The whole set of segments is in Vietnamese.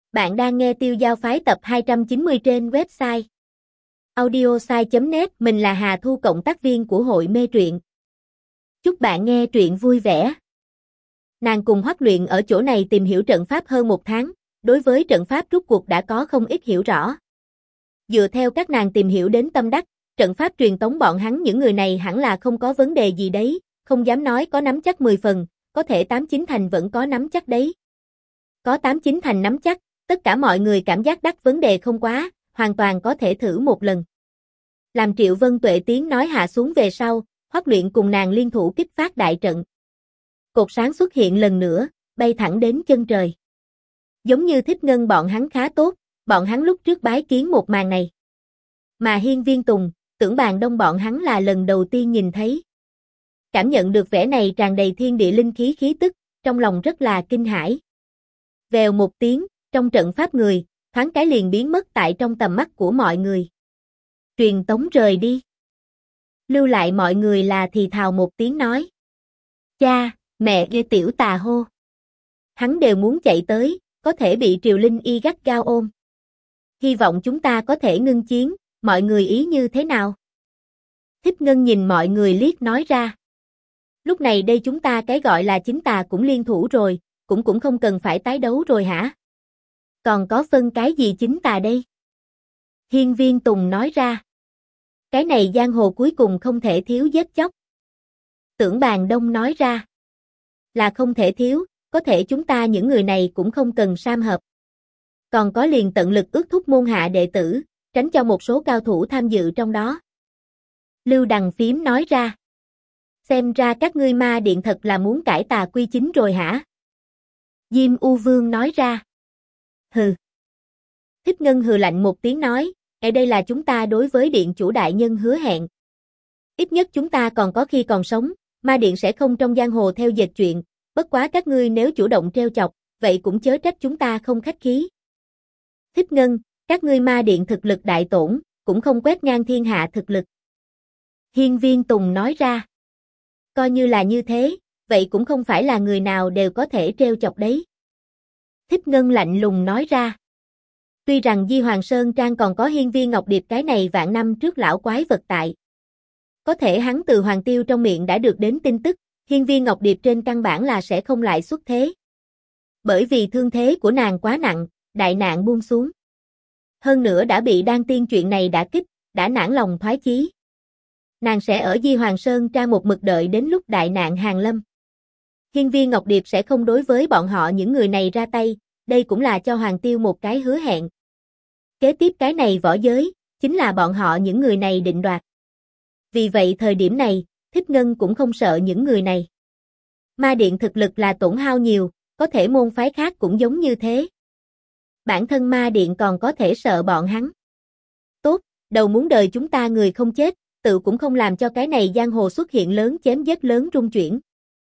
Bạn đang nghe Tiêu Giao Phái tập 290 trên website audiosai.net. Mình là Hà Thu, cộng tác viên của hội mê truyện. Chúc bạn nghe truyện vui vẻ. Nàng cùng Hoắc Luyện ở chỗ này tìm hiểu trận pháp hơn 1 tháng, đối với trận pháp rút cuộc đã có không ít hiểu rõ. Dựa theo các nàng tìm hiểu đến tâm đắc, trận pháp truyền tống bọn hắn những người này hẳn là không có vấn đề gì đấy, không dám nói có nắm chắc 10 phần, có thể 8-9 thành vẫn có nắm chắc đấy. Có 8-9 thành nắm chắc, tất cả mọi người cảm giác đắc vấn đề không quá, hoàn toàn có thể thử một lần. Làm Triệu Vân Tuệ tiếng nói hạ xuống về sau, Hoắc Luyện cùng nàng liên thủ kích phát đại trận. Cột sáng xuất hiện lần nữa, bay thẳng đến chân trời. Giống như Thích Ngân bọn hắn khá tốt, bọn hắn lúc trước bái kiến một màn này. Mà Hiên Viên Tùng, Tưởng Bàn Đông bọn hắn là lần đầu tiên nhìn thấy. Cảm nhận được vẻ này tràn đầy thiên địa linh khí khí tức, trong lòng rất là kinh hãi. Vèo một tiếng, trong trận pháp người, thoáng cái liền biến mất tại trong tầm mắt của mọi người. Truyền tống rời đi. Lưu lại mọi người là thì thào một tiếng nói. Cha, mẹ ghê tiểu tà hô. Hắn đều muốn chạy tới, có thể bị Triều Linh Y gắt gao ôm. Hy vọng chúng ta có thể ngưng chiến, mọi người ý như thế nào? Thích Ngân nhìn mọi người liếc nói ra. Lúc này đây chúng ta cái gọi là chính tà cũng liên thủ rồi, cũng không cần phải tái đấu rồi hả? Còn có phân cái gì chính tà đây? Hiên Viên Tùng nói ra. Cái này giang hồ cuối cùng không thể thiếu giết chóc. Tưởng Bàn Đông nói ra. Là không thể thiếu, có thể chúng ta những người này cũng không cần sam hợp. Còn có liền tận lực ước thúc môn hạ đệ tử, tránh cho một số cao thủ tham dự trong đó. Lưu Đằng Phím nói ra. Xem ra các ngươi ma điện thật là muốn cải tà quy chính rồi hả? Diêm U Vương nói ra. Hừ. Thích Ngân hừ lạnh một tiếng nói, ở đây là chúng ta đối với điện chủ đại nhân hứa hẹn. Ít nhất chúng ta còn có khi còn sống, ma điện sẽ không trong giang hồ theo dệt chuyện, bất quá các ngươi nếu chủ động trêu chọc, vậy cũng chớ trách chúng ta không khách khí. Thích Ngân, các ngươi ma điện thực lực đại tổn, cũng không quét ngang thiên hạ thực lực. Hiên Viên Tùng nói ra. Coi như là như thế, vậy cũng không phải là người nào đều có thể trêu chọc đấy. Thích Ngân lạnh lùng nói ra. Tuy rằng Di Hoàng Sơn Trang còn có Hiên Viên Ngọc Điệp cái này vạn năm trước lão quái vật tại. Có thể hắn từ Hoàng Tiêu trong miệng đã được đến tin tức, Hiên Viên Ngọc Điệp trên căn bản là sẽ không lại xuất thế. Bởi vì thương thế của nàng quá nặng, đại nạn buông xuống. Hơn nữa đã bị đan tiên chuyện này đả kích, đã nản lòng thoái chí. Nàng sẽ ở Di Hoàng Sơn Trang một mực đợi đến lúc đại nạn hàng lâm. Hiên Viên Ngọc Điệp sẽ không đối với bọn họ những người này ra tay, đây cũng là cho Hoàng Tiêu một cái hứa hẹn. Kế tiếp cái này võ giới, chính là bọn họ những người này định đoạt. Vì vậy thời điểm này, Thích Ngân cũng không sợ những người này. Ma điện thực lực là tổn hao nhiều, có thể môn phái khác cũng giống như thế. Bản thân ma điện còn có thể sợ bọn hắn. Tốt, đầu muốn đời chúng ta người không chết, tự cũng không làm cho cái này giang hồ xuất hiện lớn chém giết lớn rung chuyển.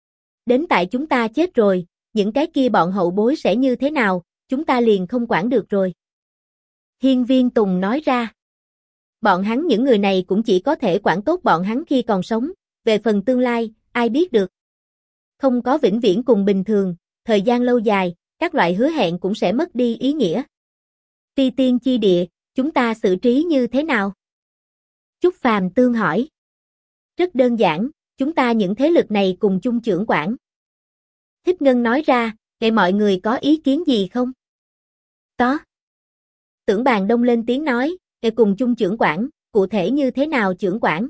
Đến tại chúng ta chết rồi, những cái kia bọn hậu bối sẽ như thế nào, chúng ta liền không quản được rồi. Hiên Viên Tùng nói ra. Bọn hắn những người này cũng chỉ có thể quản tốt bọn hắn khi còn sống, về phần tương lai, ai biết được. Không có vĩnh viễn cùng bình thường, thời gian lâu dài, các loại hứa hẹn cũng sẽ mất đi ý nghĩa. Ti tiên chi địa, chúng ta xử trí như thế nào? Trúc Phàm Tương hỏi. Rất đơn giản, chúng ta những thế lực này cùng chung trưởng quản. Thích Ngân nói ra, vậy mọi người có ý kiến gì không? Có. Tưởng Bàn Đông lên tiếng nói, vậy cùng chung trưởng quản, cụ thể như thế nào trưởng quản?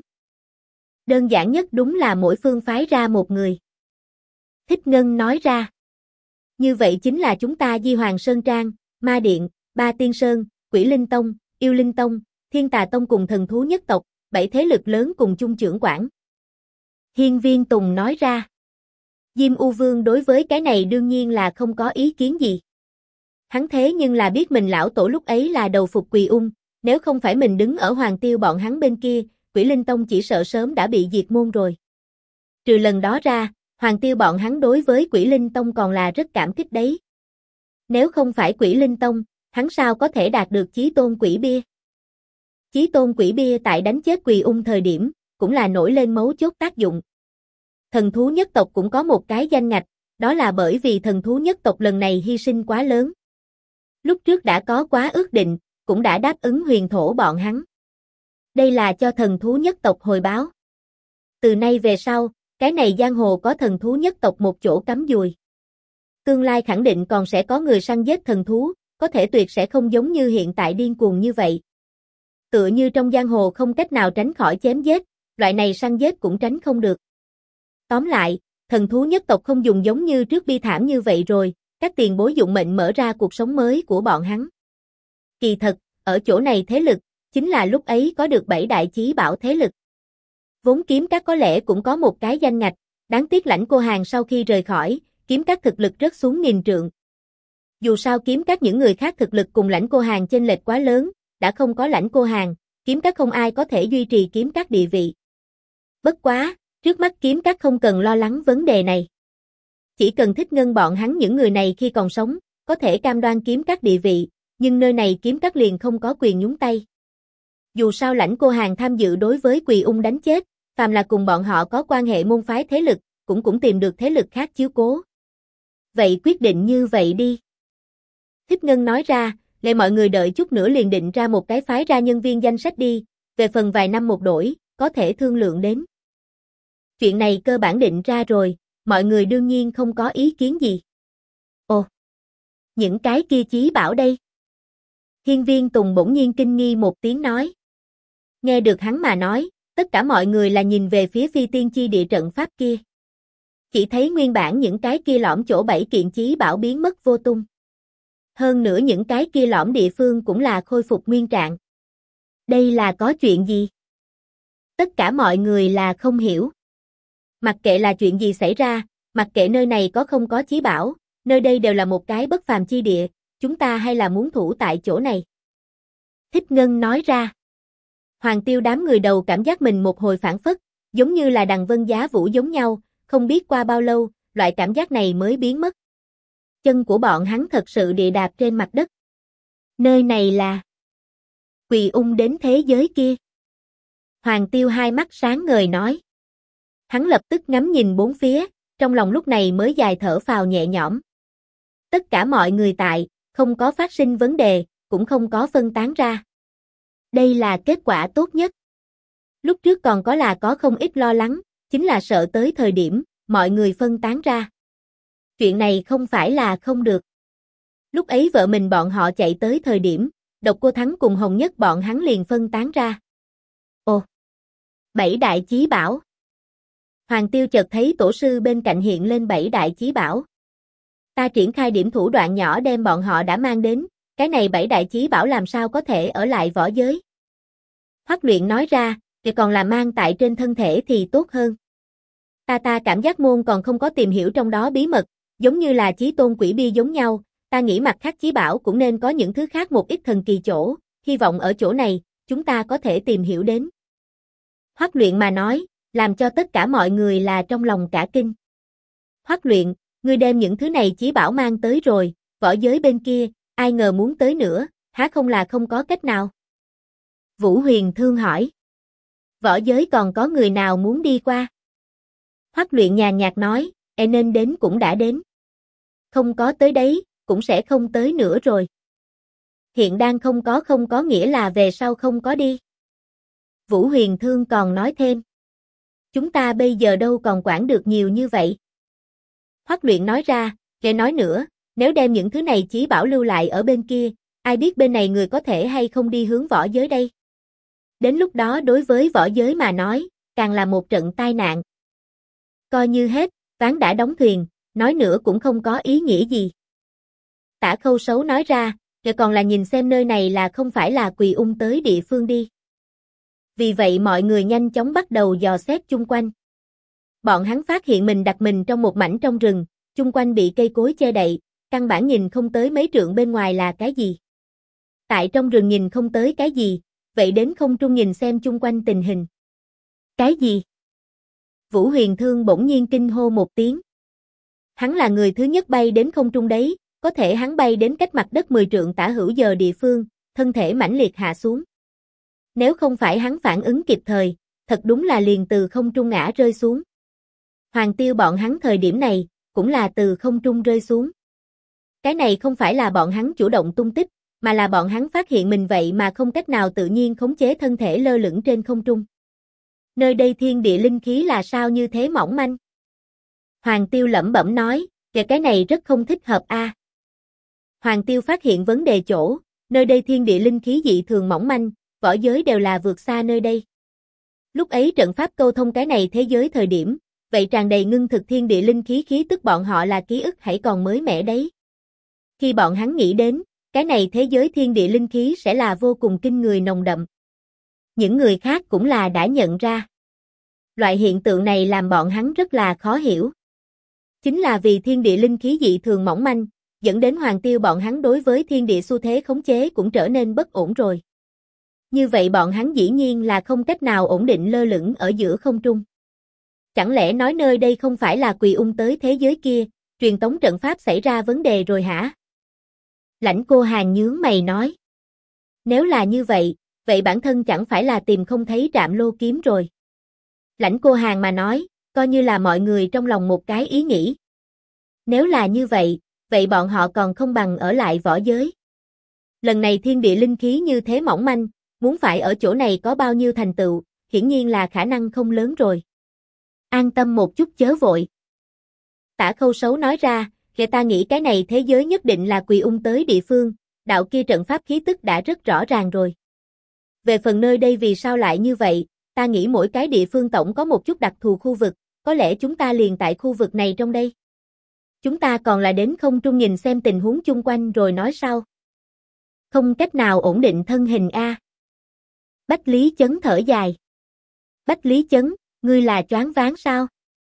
Đơn giản nhất đúng là mỗi phương phái ra một người. Thích Ngân nói ra. Như vậy chính là chúng ta Di Hoàng Sơn Trang, Ma Điện, Ba Tiên Sơn, Quỷ Linh Tông, Yêu Linh Tông, Thiên Tà Tông cùng Thần Thú Nhất Tộc, 7 thế lực lớn cùng chung trưởng quản. Hiên Viên Tùng nói ra. Diêm U Vương đối với cái này đương nhiên là không có ý kiến gì. Hắn thế nhưng là biết mình lão tổ lúc ấy là đầu phục Quỳ Ung, nếu không phải mình đứng ở Hoàng Tiêu bọn hắn bên kia, Quỷ Linh Tông chỉ sợ sớm đã bị diệt môn rồi. Trừ lần đó ra, Hoàng Tiêu bọn hắn đối với Quỷ Linh Tông còn là rất cảm kích đấy. Nếu không phải Quỷ Linh Tông, hắn sao có thể đạt được chí tôn quỷ bia? Chí tôn quỷ bia tại đánh chết Quỳ Ung thời điểm, cũng là nổi lên mấu chốt tác dụng. Thần thú nhất tộc cũng có một cái danh ngạch, đó là bởi vì thần thú nhất tộc lần này hy sinh quá lớn. Lúc trước đã có quá ước định, cũng đã đáp ứng huyền thổ bọn hắn. Đây là cho thần thú nhất tộc hồi báo. Từ nay về sau, cái này giang hồ có thần thú nhất tộc một chỗ cắm dùi. Tương lai khẳng định còn sẽ có người săn giết thần thú, có thể tuyệt sẽ không giống như hiện tại điên cuồng như vậy. Tựa như trong giang hồ không cách nào tránh khỏi chém giết, loại này săn giết cũng tránh không được. Tóm lại, thần thú nhất tộc không dùng giống như trước bi thảm như vậy rồi, các tiền bối dụng mệnh mở ra cuộc sống mới của bọn hắn. Kỳ thật, ở chỗ này thế lực, chính là lúc ấy có được 7 đại chí bảo thế lực. Vốn kiếm các có lẽ cũng có một cái danh ngạch, đáng tiếc Lãnh Cô Hàn sau khi rời khỏi, kiếm các thực lực rớt xuống nghìn trượng. Dù sao kiếm các những người khác thực lực cùng Lãnh Cô Hàn chênh lệch quá lớn, đã không có Lãnh Cô Hàn, kiếm các không ai có thể duy trì kiếm các địa vị. Bất quá, trước mắt kiếm các không cần lo lắng vấn đề này. Chỉ cần Thích Ngân bọn hắn những người này khi còn sống, có thể cam đoan kiếm các địa vị, nhưng nơi này kiếm các liền không có quyền nhúng tay. Dù sao Lãnh Cô Hàn tham dự đối với Quỳ Ung đánh chết, phàm là cùng bọn họ có quan hệ môn phái thế lực, cũng tìm được thế lực khác chiếu cố. Vậy quyết định như vậy đi. Thích Ngân nói ra, để mọi người đợi chút nữa liền định ra một cái phái ra nhân viên danh sách đi, về phần vài năm một đổi, có thể thương lượng đến. Chuyện này cơ bản định ra rồi, mọi người đương nhiên không có ý kiến gì. Ồ, những cái kia chí bảo đây. Hiên Viên Tùng bỗng nhiên kinh nghi một tiếng nói. Nghe được hắn mà nói, tất cả mọi người là nhìn về phía phi tiên chi địa trận pháp kia. Chỉ thấy nguyên bản những cái kia lõm chỗ 7 kiện chí bảo biến mất vô tung. Hơn nữa những cái kia lõm địa phương cũng là khôi phục nguyên trạng. Đây là có chuyện gì? Tất cả mọi người là không hiểu. Mặc kệ là chuyện gì xảy ra, mặc kệ nơi này có không có chí bảo, nơi đây đều là một cái bất phàm chi địa, chúng ta hay là muốn thủ tại chỗ này. Thích Ngân nói ra. Hoàng Tiêu đám người đầu cảm giác mình một hồi phản phất, giống như là đằng vân giá vũ giống nhau, không biết qua bao lâu, loại cảm giác này mới biến mất. Chân của bọn hắn thật sự địa đạp trên mặt đất. Nơi này là Quỳ Ung đến thế giới kia. Hoàng Tiêu hai mắt sáng ngời nói. Hắn lập tức ngắm nhìn bốn phía, trong lòng lúc này mới dài thở phào nhẹ nhõm. Tất cả mọi người tại, không có phát sinh vấn đề, cũng không có phân tán ra. Đây là kết quả tốt nhất. Lúc trước còn có không ít lo lắng, chính là sợ tới thời điểm, mọi người phân tán ra. Chuyện này không phải là không được. Lúc ấy vợ mình bọn họ chạy tới thời điểm, Độc Cô Thắng cùng Hồng Nhất bọn hắn liền phân tán ra. Ồ! 7 đại chí bảo. Hoàng Tiêu chợt thấy tổ sư bên cạnh hiện lên 7 đại chí bảo. Ta triển khai điểm thủ đoạn nhỏ đem bọn họ đã mang đến, cái này 7 đại chí bảo làm sao có thể ở lại võ giới. Hoắc Luyện nói ra, thì còn là mang tại trên thân thể thì tốt hơn. Ta cảm giác môn còn không có tìm hiểu trong đó bí mật, giống như là chí tôn quỷ bia giống nhau, ta nghĩ mặt khác chí bảo cũng nên có những thứ khác một ít thần kỳ chỗ, hy vọng ở chỗ này, chúng ta có thể tìm hiểu đến. Hoắc Luyện mà nói, làm cho tất cả mọi người là trong lòng cả kinh. Hoắc Luyện, ngươi đem những thứ này chí bảo mang tới rồi, võ giới bên kia, ai ngờ muốn tới nữa, há không là không có cách nào? Vũ Huyền Thương hỏi. Võ giới còn có người nào muốn đi qua? Hoắc Luyện nhàn nhạt nói, nên đến cũng đã đến. Không có tới đấy, cũng sẽ không tới nữa rồi. Hiện đang không có nghĩa là về sau không có đi. Vũ Huyền Thương còn nói thêm. Chúng ta bây giờ đâu còn quản được nhiều như vậy. Hoắc Luyện nói ra, để nói nữa, nếu đem những thứ này chí bảo lưu lại ở bên kia, ai biết bên này người có thể hay không đi hướng võ giới đây. Đến lúc đó đối với võ giới mà nói, càng là một trận tai nạn. Coi như hết, ván đã đóng thuyền, nói nữa cũng không có ý nghĩa gì. Tả Khâu Sấu nói ra, rồi còn là nhìn xem nơi này là không phải là Quỳ Ung tới địa phương đi. Vì vậy mọi người nhanh chóng bắt đầu dò xét chung quanh. Bọn hắn phát hiện mình đặt mình trong một mảnh trong rừng, chung quanh bị cây cối che đậy, căn bản nhìn không tới mấy trượng bên ngoài là cái gì. Tại trong rừng nhìn không tới cái gì, vậy đến không trung nhìn xem chung quanh tình hình. Cái gì? Vũ Huyền Thương bỗng nhiên kinh hô một tiếng. Hắn là người thứ nhất bay đến không trung đấy, có thể hắn bay đến cách mặt đất 10 trượng tả hữu giờ địa phương, thân thể mãnh liệt hạ xuống. Nếu không phải hắn phản ứng kịp thời, thật đúng là liền từ không trung ngã rơi xuống. Hoàng Tiêu bọn hắn thời điểm này, cũng là từ không trung rơi xuống. Cái này không phải là bọn hắn chủ động tung tích, mà là bọn hắn phát hiện mình vậy mà không cách nào tự nhiên khống chế thân thể lơ lửng trên không trung. Nơi đây thiên địa linh khí là sao như thế mỏng manh? Hoàng Tiêu lẩm bẩm nói, cái này rất không thích hợp a. Hoàng Tiêu phát hiện vấn đề chỗ, nơi đây thiên địa linh khí dị thường mỏng manh, võ giới đều là vượt xa nơi đây. Lúc ấy trận pháp câu thông cái này thế giới thời điểm, vậy tràn đầy ngưng thực thiên địa linh khí khí tức bọn họ là ký ức hãy còn mới mẻ đấy. Khi bọn hắn nghĩ đến, cái này thế giới thiên địa linh khí sẽ là vô cùng kinh người nồng đậm. Những người khác cũng là đã nhận ra. Loại hiện tượng này làm bọn hắn rất là khó hiểu. Chính là vì thiên địa linh khí dị thường mỏng manh, dẫn đến Hoàng Tiêu bọn hắn đối với thiên địa xu thế khống chế cũng trở nên bất ổn rồi. Như vậy bọn hắn dĩ nhiên là không cách nào ổn định lơ lửng ở giữa không trung. Chẳng lẽ nói nơi đây không phải là Quỳ Ung tới thế giới kia, truyền tống trận pháp xảy ra vấn đề rồi hả? Lãnh Cô Hàn nhướng mày nói. Nếu là như vậy, vậy bản thân chẳng phải là tìm không thấy Trạm Lô kiếm rồi. Lãnh Cô Hàn mà nói, coi như là mọi người trong lòng một cái ý nghĩ. Nếu là như vậy, vậy bọn họ còn không bằng ở lại võ giới. Lần này thiên địa linh khí như thế mỏng manh, muốn phải ở chỗ này có bao nhiêu thành tựu, hiển nhiên là khả năng không lớn rồi. An tâm một chút chớ vội. Tả Khâu Sấu nói ra, kể ta nghĩ cái này thế giới nhất định là Quỳ Ung tới địa phương, đạo kia trận pháp khí tức đã rất rõ ràng rồi. Về phần nơi đây vì sao lại như vậy, ta nghĩ mỗi cái địa phương tổng có một chút đặc thù khu vực, có lẽ chúng ta liền tại khu vực này trong đây. Chúng ta còn là đến không trung nhìn xem tình huống chung quanh rồi nói sau. Không cách nào ổn định thân hình a. Bách Lý Chấn thở dài. Bách Lý Chấn, ngươi là choáng váng sao?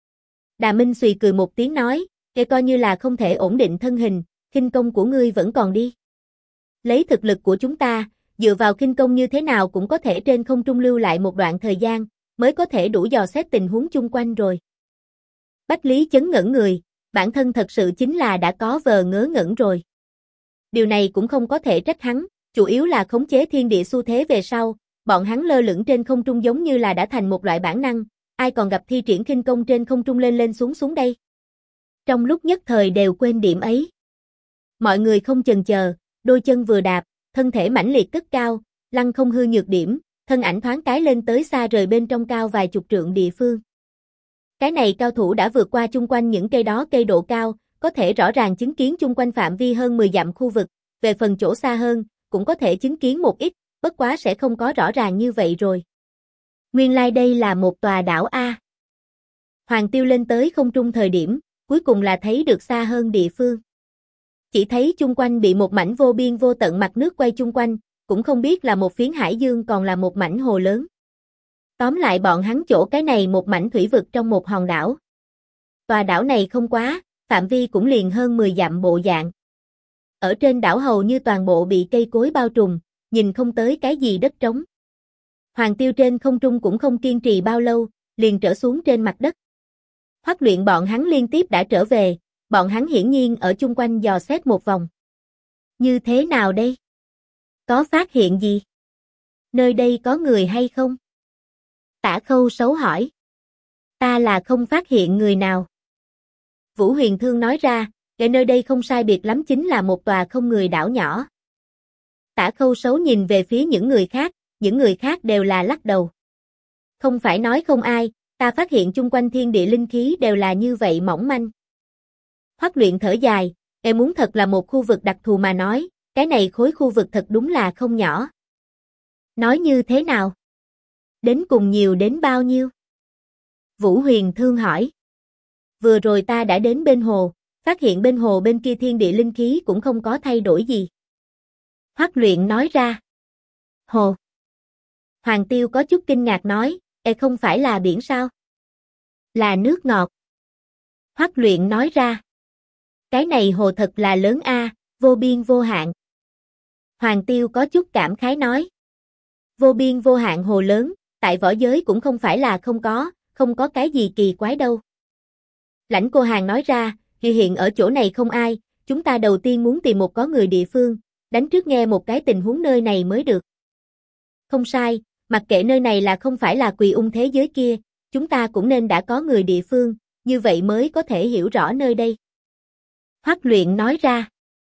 Đà Minh xùy cười một tiếng nói, kể coi như là không thể ổn định thân hình, khinh công của ngươi vẫn còn đi. Lấy thực lực của chúng ta, dựa vào khinh công như thế nào cũng có thể trên không trung lưu lại một đoạn thời gian, mới có thể đủ dò xét tình huống chung quanh rồi. Bách Lý Chấn ngẩn người, bản thân thật sự chính là đã có vờ ngớ ngẩn rồi. Điều này cũng không có thể trách hắn, chủ yếu là khống chế thiên địa xu thế về sau, bọn hắn lơ lửng trên không trung giống như là đã thành một loại bản năng, ai còn gặp thi triển khinh công trên không trung lên lên xuống xuống đây. Trong lúc nhất thời đều quên điểm ấy. Mọi người không chần chờ, đôi chân vừa đạp, thân thể mãnh liệt cất cao, lăng không hư nhược điểm, thân ảnh thoáng cái lên tới xa rời bên trong cao vài chục trượng địa phương. Cái này cao thủ đã vượt qua chung quanh những cây đó cây độ cao, có thể rõ ràng chứng kiến chung quanh phạm vi hơn 10 dặm khu vực, về phần chỗ xa hơn, cũng có thể chứng kiến một ít, bất quá sẽ không có rõ ràng như vậy rồi. Nguyên lai đây là một tòa đảo A. Hoàng Tiêu lên tới không trung thời điểm, cuối cùng là thấy được xa hơn địa phương. Chỉ thấy chung quanh bị một mảnh vô biên vô tận mặt nước quay chung quanh, cũng không biết là một phiến hải dương còn là một mảnh hồ lớn. Tóm lại bọn hắn chỗ cái này một mảnh thủy vực trong một hòn đảo. Tòa đảo này không quá, phạm vi cũng liền hơn 10 dặm bộ dạng. Ở trên đảo hầu như toàn bộ bị cây cối bao trùm, nhìn không tới cái gì đất trống. Hoàng Tiêu trên không trung cũng không kiên trì bao lâu, liền trở xuống trên mặt đất. Hoắc Luyện bọn hắn liên tiếp đã trở về, bọn hắn hiển nhiên ở chung quanh dò xét một vòng. Như thế nào đây? Có phát hiện gì? Nơi đây có người hay không? Tả Khâu Sấu hỏi. Ta là không phát hiện người nào. Vũ Huyền Thương nói ra, cái nơi đây không sai biệt lắm chính là một tòa không người đảo nhỏ. Tả Khâu Sấu nhìn về phía những người khác đều là lắc đầu. Không phải nói không ai, ta phát hiện chung quanh thiên địa linh khí đều là như vậy mỏng manh. Hoắc Luyện thở dài, em muốn thật là một khu vực đặc thù mà nói, cái này khối khu vực thật đúng là không nhỏ. Nói như thế nào? Đến cùng nhiều đến bao nhiêu? Vũ Huyền Thương hỏi. Vừa rồi ta đã đến bên hồ, phát hiện bên hồ bên kia thiên địa linh khí cũng không có thay đổi gì. Hoắc Luyện nói ra. Hồ. Hoàng Tiêu có chút kinh ngạc nói, không phải là biển sao? Là nước ngọt. Hoắc Luyện nói ra. Cái này hồ thật là lớn a, vô biên vô hạn. Hoàng Tiêu có chút cảm khái nói. Vô biên vô hạn hồ lớn, tại võ giới cũng không phải là không có cái gì kỳ quái đâu. Lãnh Cô Hàn nói ra, hiện ở chỗ này không ai, chúng ta đầu tiên muốn tìm một có người địa phương, đánh trước nghe một cái tình huống nơi này mới được. Không sai, mặc kệ nơi này là không phải là Quỳ Ung thế giới kia, chúng ta cũng nên đã có người địa phương, như vậy mới có thể hiểu rõ nơi đây. Hoắc Luyện nói ra.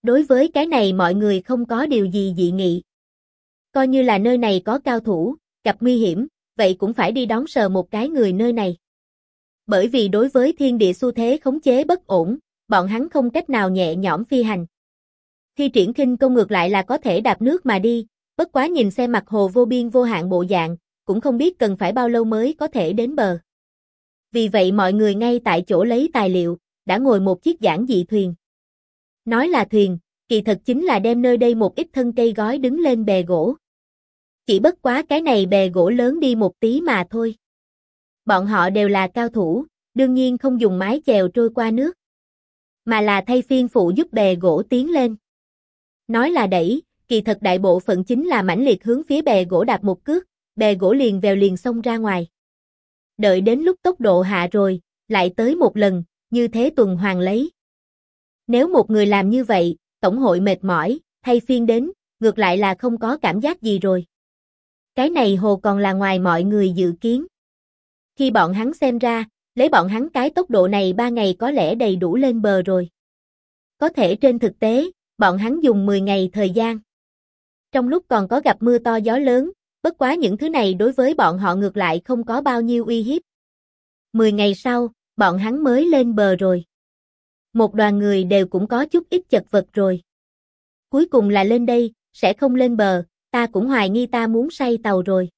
Đối với cái này mọi người không có điều gì dị nghị. Coi như là nơi này có cao thủ, gặp nguy hiểm, vậy cũng phải đi đón sờ một cái người nơi này. Bởi vì đối với thiên địa xu thế khống chế bất ổn, bọn hắn không cách nào nhẹ nhõm phi hành. Thi triển khinh công ngược lại là có thể đạp nước mà đi, bất quá nhìn xem mặt hồ vô biên vô hạn bộ dạng, cũng không biết cần phải bao lâu mới có thể đến bờ. Vì vậy mọi người ngay tại chỗ lấy tài liệu, đã ngồi một chiếc giản dị thuyền. Nói là thuyền, kỳ thật chính là đem nơi đây một ít thân cây gói đứng lên bè gỗ. Chỉ bất quá cái này bè gỗ lớn đi một tí mà thôi. Bọn họ đều là cao thủ, đương nhiên không dùng mái chèo trôi qua nước, mà là thay phiên phụ giúp bè gỗ tiến lên. Nói là đẩy, kỳ thật đại bộ phận chính là mãnh liệt hướng phía bè gỗ đạp một cước, bè gỗ liền vèo liền xông ra ngoài. Đợi đến lúc tốc độ hạ rồi, lại tới một lần, như thế tuần hoàn lấy. Nếu một người làm như vậy, tổng hội mệt mỏi, thay phiên đến, ngược lại là không có cảm giác gì rồi. Cái này hồ còn là ngoài mọi người dự kiến. Khi bọn hắn xem ra, lấy bọn hắn cái tốc độ này 3 ngày có lẽ đầy đủ lên bờ rồi. Có thể trên thực tế, bọn hắn dùng 10 ngày thời gian. Trong lúc còn có gặp mưa to gió lớn, bất quá những thứ này đối với bọn họ ngược lại không có bao nhiêu uy hiếp. 10 ngày sau, bọn hắn mới lên bờ rồi. Một đoàn người đều cũng có chút ít chật vật rồi. Cuối cùng là lên đây, sẽ không lên bờ, ta cũng hoài nghi ta muốn say tàu rồi.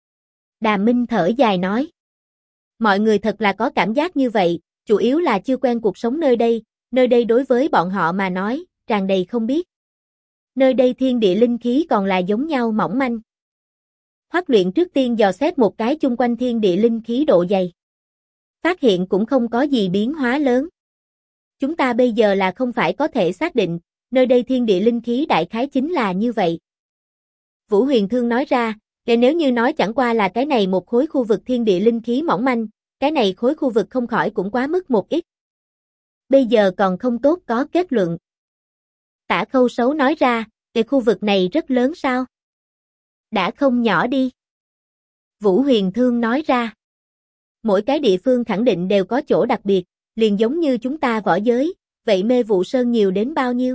Đàm Minh thở dài nói. Mọi người thật là có cảm giác như vậy, chủ yếu là chưa quen cuộc sống nơi đây đối với bọn họ mà nói, tràn đầy không biết. Nơi đây thiên địa linh khí còn là giống nhau mỏng manh. Hoắc Luyện trước tiên dò xét một cái chung quanh thiên địa linh khí độ dày. Phát hiện cũng không có gì biến hóa lớn. Chúng ta bây giờ là không phải có thể xác định, nơi đây thiên địa linh khí đại khái chính là như vậy. Vũ Huyền Thương nói ra, nếu như nói chẳng qua là cái này một khối khu vực thiên địa linh khí mỏng manh, cái này khối khu vực không khỏi cũng quá mức một ít. Bây giờ còn không tốt có kết luận. Tả Khâu Sấu nói ra, khu vực này rất lớn sao? Đã không nhỏ đi. Vũ Huyền Thương nói ra. Mỗi cái địa phương khẳng định đều có chỗ đặc biệt, liền giống như chúng ta võ giới, vậy Mê Vụ Sơn nhiều đến bao nhiêu?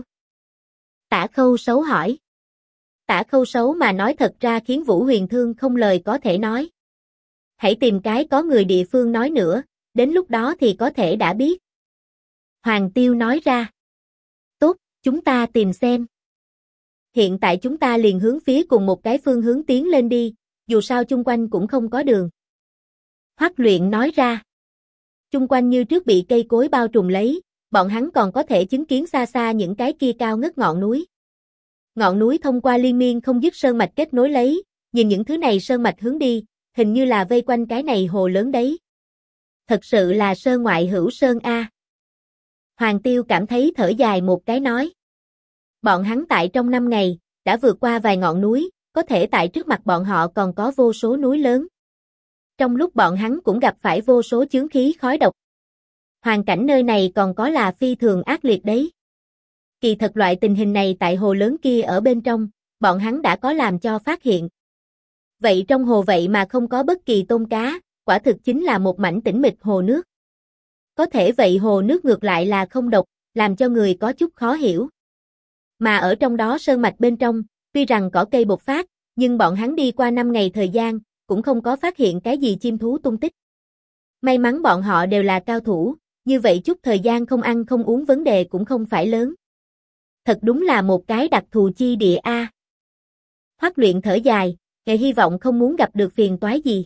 Tả Khâu Sấu hỏi. Tả Khâu Sấu mà nói thật ra khiến Vũ Huyền Thương không lời có thể nói. Hãy tìm cái có người địa phương nói nữa, đến lúc đó thì có thể đã biết. Hoàng Tiêu nói ra. Tốt, chúng ta tìm xem. Hiện tại chúng ta liền hướng phía cùng một cái phương hướng tiến lên đi, dù sao chung quanh cũng không có đường. Hoắc Luyện nói ra. Chung quanh như trước bị cây cối bao trùm lấy, bọn hắn còn có thể chứng kiến xa xa những cái kia cao ngất ngọn núi. Ngọn núi thông qua liên miên không dứt sơn mạch kết nối lấy, nhìn những thứ này sơn mạch hướng đi, hình như là vây quanh cái này hồ lớn đấy. Thật sự là sơn ngoại hữu sơn a. Hoàng Tiêu cảm thấy thở dài một cái nói. Bọn hắn tại trong 5 ngày, đã vượt qua vài ngọn núi, có thể tại trước mặt bọn họ còn có vô số núi lớn. Trong lúc bọn hắn cũng gặp phải vô số chướng khí khói độc. Hoàn cảnh nơi này còn có là phi thường ác liệt đấy. Kỳ thật loại tình hình này tại hồ lớn kia ở bên trong, bọn hắn đã có làm cho phát hiện. Vậy trong hồ vậy mà không có bất kỳ tôm cá, quả thực chính là một mảnh tĩnh mịch hồ nước. Có thể vậy hồ nước ngược lại là không độc, làm cho người có chút khó hiểu. Mà ở trong đó sơn mạch bên trong, tuy rằng cỏ cây bộc phát, nhưng bọn hắn đi qua 5 ngày thời gian, cũng không có phát hiện cái gì chim thú tung tích. May mắn bọn họ đều là cao thủ, như vậy chút thời gian không ăn không uống vấn đề cũng không phải lớn. Thật đúng là một cái đặc thù chi địa a. Hoắc Luyện thở dài, ngày hy vọng không muốn gặp được phiền toái gì.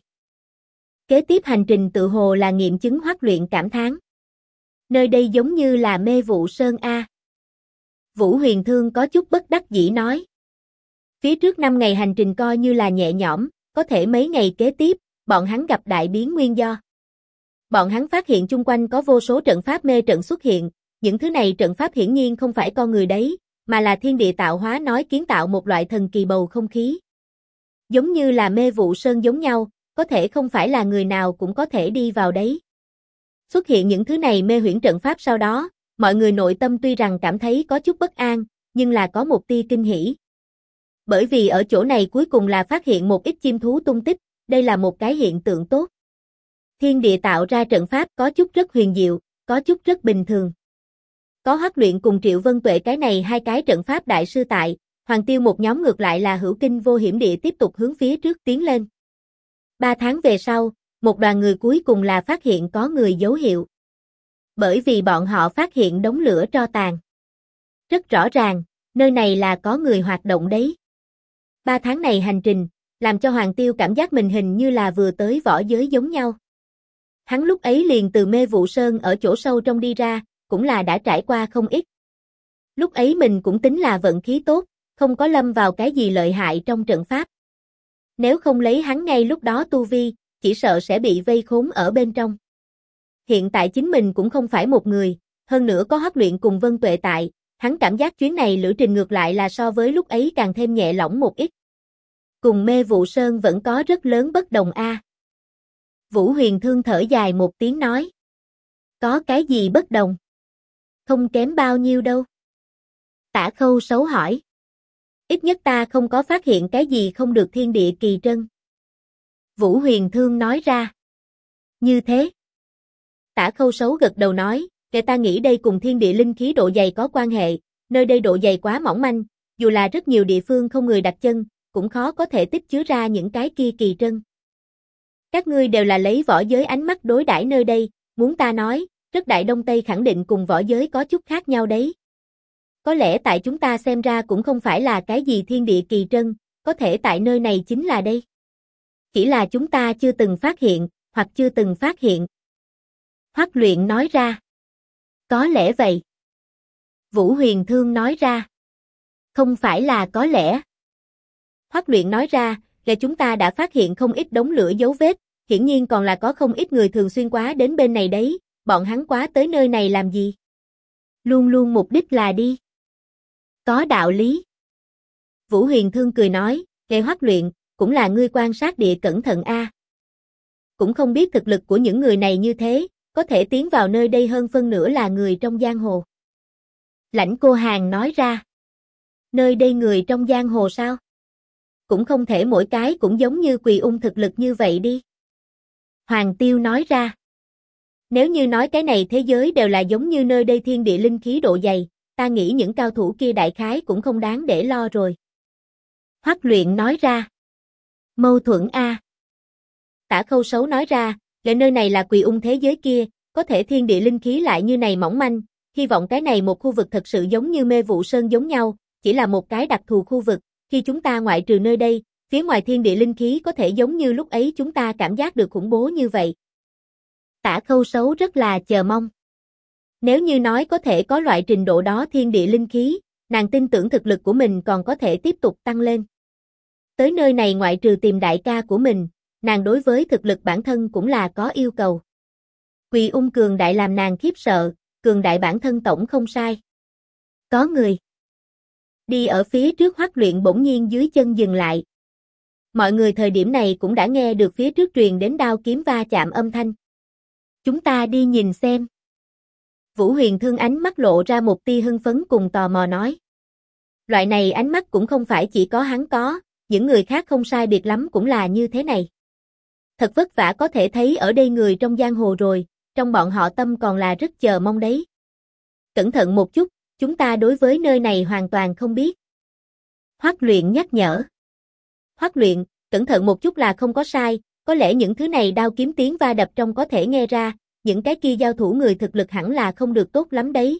Kế tiếp hành trình tự hồ là nghiệm chứng Hoắc Luyện cảm thán. Nơi đây giống như là Mê Vụ Sơn a. Vũ Huyền Thương có chút bất đắc dĩ nói. Phía trước 5 ngày hành trình coi như là nhẹ nhõm, có thể mấy ngày kế tiếp, bọn hắn gặp đại biến nguyên do. Bọn hắn phát hiện chung quanh có vô số trận pháp mê trận xuất hiện, những thứ này trận pháp hiển nhiên không phải con người đấy, mà là thiên địa tạo hóa nói kiến tạo một loại thần kỳ bầu không khí. Giống như là Mê Vụ Sơn giống nhau, có thể không phải là người nào cũng có thể đi vào đấy. Xuất hiện những thứ này mê huyễn trận pháp sau đó, mọi người nội tâm tuy rằng cảm thấy có chút bất an, nhưng là có một tia kinh hỉ. Bởi vì ở chỗ này cuối cùng là phát hiện một ít chim thú tung tích, đây là một cái hiện tượng tốt. Thiên địa tạo ra trận pháp có chút rất huyền diệu, có chút rất bình thường. Có Hoắc Luyện cùng Triệu Vân Tuệ cái này hai cái trận pháp đại sư tại, Hoàng Tiêu một nhóm ngược lại là hữu kinh vô hiểm địa tiếp tục hướng phía trước tiến lên. 3 tháng về sau, một đoàn người cuối cùng là phát hiện có người dấu hiệu. Bởi vì bọn họ phát hiện đống lửa tro tàn. Rất rõ ràng, nơi này là có người hoạt động đấy. 3 tháng này hành trình, làm cho Hoàng Tiêu cảm giác mình hình như là vừa tới võ giới giống nhau. Hắn lúc ấy liền từ Mê Vụ Sơn ở chỗ sâu trong đi ra, cũng là đã trải qua không ít. Lúc ấy mình cũng tính là vận khí tốt, không có lâm vào cái gì lợi hại trong trận pháp. Nếu không lấy hắn ngay lúc đó tu vi, chỉ sợ sẽ bị vây khốn ở bên trong. Hiện tại chính mình cũng không phải một người, hơn nữa có Hoắc Luyện cùng Vân Tuệ tại, hắn cảm giác chuyến này lữ trình ngược lại là so với lúc ấy càng thêm nhẹ lỏng một ít. Cùng Mê Vụ Sơn vẫn có rất lớn bất đồng a. Vũ Huyền Thương thở dài một tiếng nói. Có cái gì bất đồng? Không kém bao nhiêu đâu. Tả Khâu Sấu hỏi. Ít nhất ta không có phát hiện cái gì không được thiên địa kỳ trân. Vũ Huyền Thương nói ra. Như thế. Tả Khâu Sấu gật đầu nói, kể ta nghĩ đây cùng thiên địa linh khí độ dày có quan hệ, nơi đây độ dày quá mỏng manh, dù là rất nhiều địa phương không người đặt chân, cũng khó có thể tích chứa ra những cái kia kỳ trân. Các ngươi đều là lấy võ giới ánh mắt đối đãi nơi đây, muốn ta nói, rất đại Đông Tây khẳng định cùng võ giới có chút khác nhau đấy. Có lẽ tại chúng ta xem ra cũng không phải là cái gì thiên địa kỳ trân, có thể tại nơi này chính là đây. Chỉ là chúng ta chưa từng phát hiện, hoặc chưa từng phát hiện. Hoắc Luyện nói ra. Có lẽ vậy. Vũ Huyền Thương nói ra. Không phải là có lẽ. Hoắc Luyện nói ra, là chúng ta đã phát hiện không ít đống lửa dấu vết, hiển nhiên còn là có không ít người thường xuyên quá đến bên này đấy, bọn hắn quá tới nơi này làm gì? Luôn luôn mục đích là đi. Có đạo lý. Vũ Huyền Thương cười nói, nghe Hoắc Luyện, cũng là ngươi quan sát địa cẩn thận a. Cũng không biết thực lực của những người này như thế, có thể tiến vào nơi đây hơn phân nửa là người trong giang hồ. Lãnh Cô Hàn nói ra. Nơi đây người trong giang hồ sao? Cũng không thể mỗi cái cũng giống như Quỳ Ung thực lực như vậy đi. Hoàng Tiêu nói ra. Nếu như nói cái này thế giới đều là giống như nơi đây thiên địa linh khí độ dày, ta nghĩ những cao thủ kia đại khái cũng không đáng để lo rồi. Hoắc Luyện nói ra. Mâu thuẫn a. Tả Khâu Sấu nói ra, để nơi này là Quỳ Ung thế giới kia, có thể thiên địa linh khí lại như này mỏng manh, hy vọng cái này một khu vực thật sự giống như Mê Vụ Sơn giống nhau, chỉ là một cái đặc thù khu vực, khi chúng ta ngoại trừ nơi đây, phía ngoài thiên địa linh khí có thể giống như lúc ấy chúng ta cảm giác được khủng bố như vậy. Tả Khâu Sấu rất là chờ mong. Nếu như nói có thể có loại trình độ đó thiên địa linh khí, nàng tin tưởng thực lực của mình còn có thể tiếp tục tăng lên. Tới nơi này ngoại trừ tìm đại ca của mình, nàng đối với thực lực bản thân cũng là có yêu cầu. Quỳ Ung cường đại làm nàng khiếp sợ, cường đại bản thân tổng không sai. Có người. Đi ở phía trước Hoắc Luyện bỗng nhiên dưới chân dừng lại. Mọi người thời điểm này cũng đã nghe được phía trước truyền đến đao kiếm va chạm âm thanh. Chúng ta đi nhìn xem. Vũ Huyền Thương ánh mắt lộ ra một tia hưng phấn cùng tò mò nói. Loại này ánh mắt cũng không phải chỉ có hắn có, những người khác không sai biệt lắm cũng là như thế này. Thật vất vả có thể thấy ở đây người trong giang hồ rồi, trong bọn họ tâm còn là rất chờ mong đấy. Cẩn thận một chút, chúng ta đối với nơi này hoàn toàn không biết. Hoắc Luyện nhắc nhở. Hoắc Luyện, cẩn thận một chút là không có sai, có lẽ những thứ này đao kiếm tiếng va đập trong có thể nghe ra, những cái kia giao thủ người thực lực hẳn là không được tốt lắm đấy.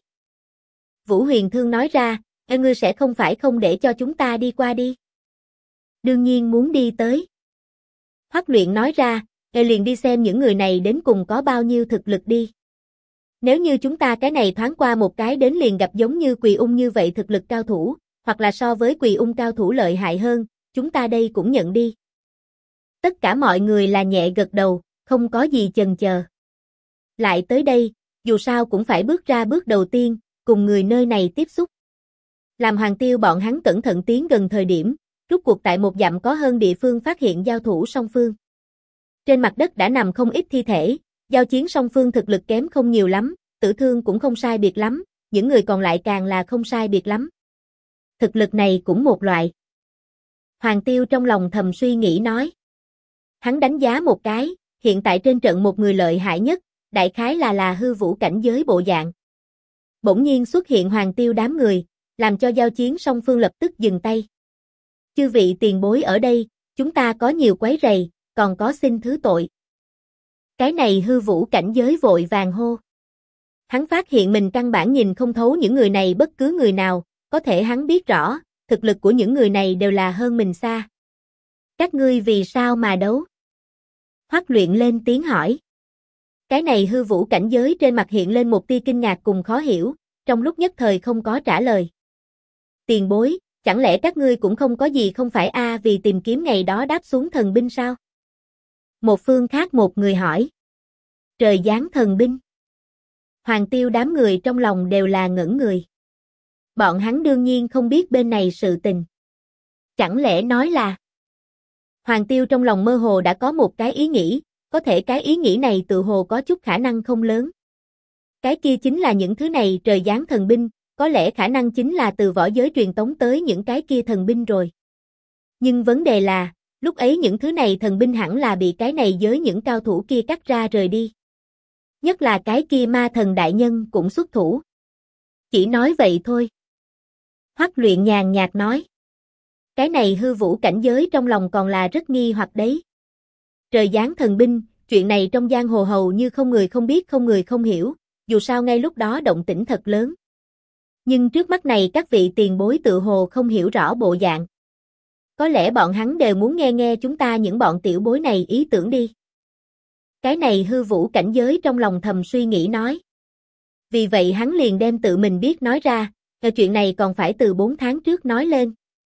Vũ Huyền Thương nói ra, ngươi sẽ không phải không để cho chúng ta đi qua đi. Đương nhiên muốn đi tới. Hoắc Luyện nói ra, liền đi xem những người này đến cùng có bao nhiêu thực lực đi. Nếu như chúng ta cái này thoáng qua một cái đến liền gặp giống như Quỳ Ung như vậy thực lực cao thủ, hoặc là so với Quỳ Ung cao thủ lợi hại hơn, chúng ta đây cũng nhận đi. Tất cả mọi người là nhẹ gật đầu, không có gì chần chờ. Lại tới đây, dù sao cũng phải bước ra bước đầu tiên, cùng người nơi này tiếp xúc. Làm Hoàng Tiêu bọn hắn cẩn thận tiến gần thời điểm, rút cuộc tại một dặm có hơn địa phương phát hiện giao thủ song phương. Trên mặt đất đã nằm không ít thi thể, giao chiến song phương thực lực kém không nhiều lắm, tử thương cũng không sai biệt lắm, những người còn lại càng là không sai biệt lắm. Thực lực này cũng một loại. Hoàng Tiêu trong lòng thầm suy nghĩ nói. Hắn đánh giá một cái, hiện tại trên trận một người lợi hại nhất, đại khái là hư vũ cảnh giới bộ dạng. bỗng nhiên xuất hiện Hoàng Tiêu đám người, làm cho giao chiến song phương lập tức dừng tay. Chư vị tiền bối ở đây, chúng ta có nhiều quấy rầy, còn có xin thứ tội. Cái này hư vũ cảnh giới vội vàng hô. Hắn phát hiện mình căn bản nhìn không thấu những người này bất cứ người nào, có thể hắn biết rõ, thực lực của những người này đều là hơn mình xa. Các ngươi vì sao mà đấu? Hoắc Luyện lên tiếng hỏi. Cái này hư vũ cảnh giới trên mặt hiện lên một tia kinh ngạc cùng khó hiểu, trong lúc nhất thời không có trả lời. Tiền bối, chẳng lẽ các ngươi cũng không có gì không phải vì tìm kiếm ngày đó đáp xuống thần binh sao? Một phương khác một người hỏi. Trời giáng thần binh. Hoàng Tiêu đám người trong lòng đều là ngẩn người. Bọn hắn đương nhiên không biết bên này sự tình. Chẳng lẽ nói là... Hoàng Tiêu trong lòng mơ hồ đã có một cái ý nghĩ, có thể cái ý nghĩ này tự hồ có chút khả năng không lớn. Cái kia chính là những thứ này trời giáng thần binh, có lẽ khả năng chính là từ võ giới truyền tống tới những cái kia thần binh rồi. Nhưng vấn đề là, lúc ấy những thứ này thần binh hẳn là bị cái này giới những cao thủ kia cắt ra rời đi. Nhất là cái kia ma thần đại nhân cũng xuất thủ. Chỉ nói vậy thôi. Hoắc Luyện nhàn nhạt nói. Cái này hư vũ cảnh giới trong lòng còn là rất nghi hoặc đấy. Trời giáng thần binh, chuyện này trong giang hồ hầu như không người không biết không người không hiểu, dù sao ngay lúc đó động tĩnh thật lớn. Nhưng trước mắt này các vị tiền bối tự hồ không hiểu rõ bộ dạng. Có lẽ bọn hắn đều muốn nghe nghe chúng ta những bọn tiểu bối này ý tưởng đi. Cái này hư vũ cảnh giới trong lòng thầm suy nghĩ nói. Vì vậy hắn liền đem tự mình biết nói ra, chuyện này còn phải từ 4 tháng trước nói lên.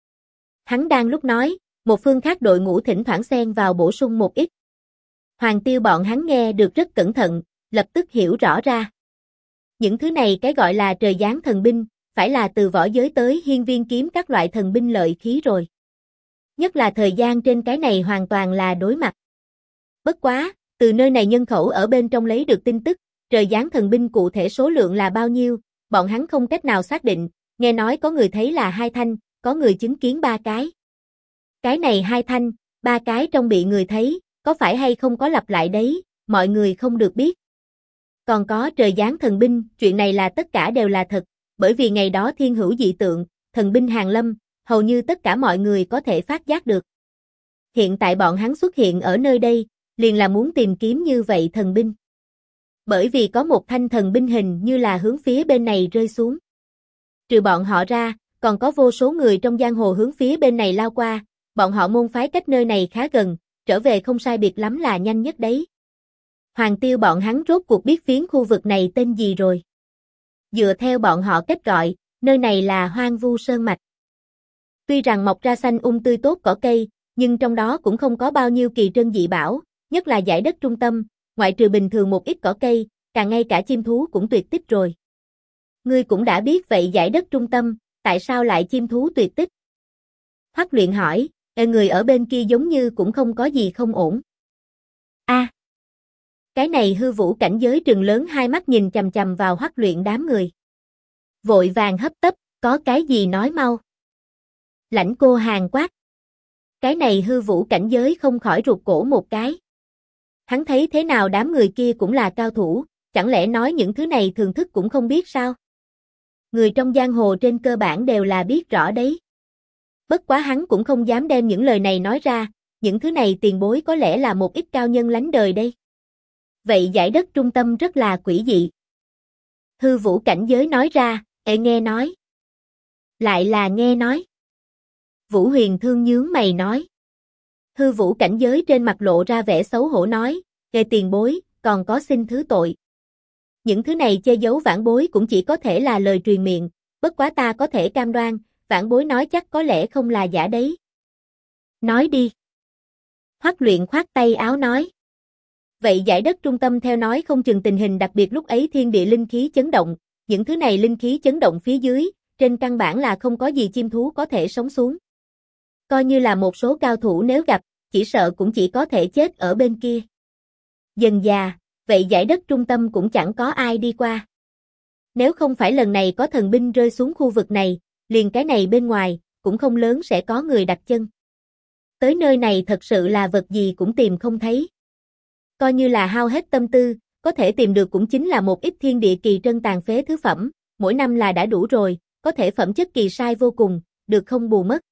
Hắn đang lúc nói, một phương khác đội ngũ thỉnh thoảng xen vào bổ sung một ít. Hoàng Tiêu bọn hắn nghe được rất cẩn thận, lập tức hiểu rõ ra. Những thứ này cái gọi là trời giáng thần binh, phải là từ võ giới tới hiên viên kiếm các loại thần binh lợi khí rồi. Nhất là thời gian trên cái này hoàn toàn là đối mặt. Bất quá, từ nơi này nhân khẩu ở bên trong lấy được tin tức, trời giáng thần binh cụ thể số lượng là bao nhiêu, bọn hắn không cách nào xác định, nghe nói có người thấy là 2 thanh, có người chứng kiến 3 cái. Cái này 2 thanh, 3 cái trong bị người thấy, có phải hay không có lặp lại đấy, mọi người không được biết. Còn có trời giáng thần binh, chuyện này là tất cả đều là thật, bởi vì ngày đó thiên hữu dị tượng, thần binh hàng lâm, hầu như tất cả mọi người có thể phát giác được. Hiện tại bọn hắn xuất hiện ở nơi đây, liền là muốn tìm kiếm như vậy thần binh. Bởi vì có một thanh thần binh hình như là hướng phía bên này rơi xuống. Trừ bọn họ ra, còn có vô số người trong giang hồ hướng phía bên này lao qua, bọn họ môn phái cách nơi này khá gần, trở về không sai biệt lắm là nhanh nhất đấy. Hoàng Tiêu bọn hắn rốt cuộc biết phiến khu vực này tên gì rồi. Dựa theo bọn họ cách gọi, nơi này là Hoang Vu Sơn Mạch. Tuy rằng mọc ra xanh tươi tốt cỏ cây, nhưng trong đó cũng không có bao nhiêu kỳ trân dị bảo, nhất là dải đất trung tâm, ngoại trừ bình thường một ít cỏ cây, càng ngay cả chim thú cũng tuyệt tích rồi. Ngươi cũng đã biết vậy dải đất trung tâm, tại sao lại chim thú tuyệt tích? Hoắc Luyện hỏi, người ở bên kia giống như cũng không có gì không ổn. Cái này hư vũ cảnh giới trừng lớn hai mắt nhìn chằm chằm vào Hoắc Luyện đám người. Vội vàng hấp tấp, có cái gì nói mau. Lãnh Cô Hàn quát. Cái này hư vũ cảnh giới không khỏi rụt cổ một cái. Hắn thấy thế nào đám người kia cũng là cao thủ, chẳng lẽ nói những thứ này thường thức cũng không biết sao? Người trong giang hồ trên cơ bản đều là biết rõ đấy. Bất quá hắn cũng không dám đem những lời này nói ra, những thứ này tiền bối có lẽ là một ít cao nhân lánh đời đây. Vậy dải đất trung tâm rất là quỷ dị. Hư vũ cảnh giới nói ra, nghe nói. Lại là nghe nói. Vũ Huyền Thương nhướng mày nói. Hư vũ cảnh giới trên mặt lộ ra vẻ xấu hổ nói, tiền bối, còn có xin thứ tội. Những thứ này che giấu vãn bối cũng chỉ có thể là lời truyền miệng, bất quá ta có thể cam đoan, vãn bối nói chắc có lẽ không là giả đấy. Nói đi. Hoắc Luyện khoát tay áo nói. Vậy dải đất trung tâm theo nói không chừng tình hình đặc biệt lúc ấy thiên địa linh khí chấn động, những thứ này linh khí chấn động phía dưới, trên căn bản là không có gì chim thú có thể sống xuống. Coi như là một số cao thủ nếu gặp, chỉ sợ cũng chỉ có thể chết ở bên kia. Dần già, vậy dải đất trung tâm cũng chẳng có ai đi qua. Nếu không phải lần này có thần binh rơi xuống khu vực này, liền cái này bên ngoài, cũng không lớn sẽ có người đặt chân. Tới nơi này thật sự là vật gì cũng tìm không thấy. Coi như là hao hết tâm tư, có thể tìm được cũng chính là một ít thiên địa kỳ trân tàn phế thứ phẩm, mỗi năm là đã đủ rồi, có thể phẩm chất kỳ sai vô cùng, được không bù mất.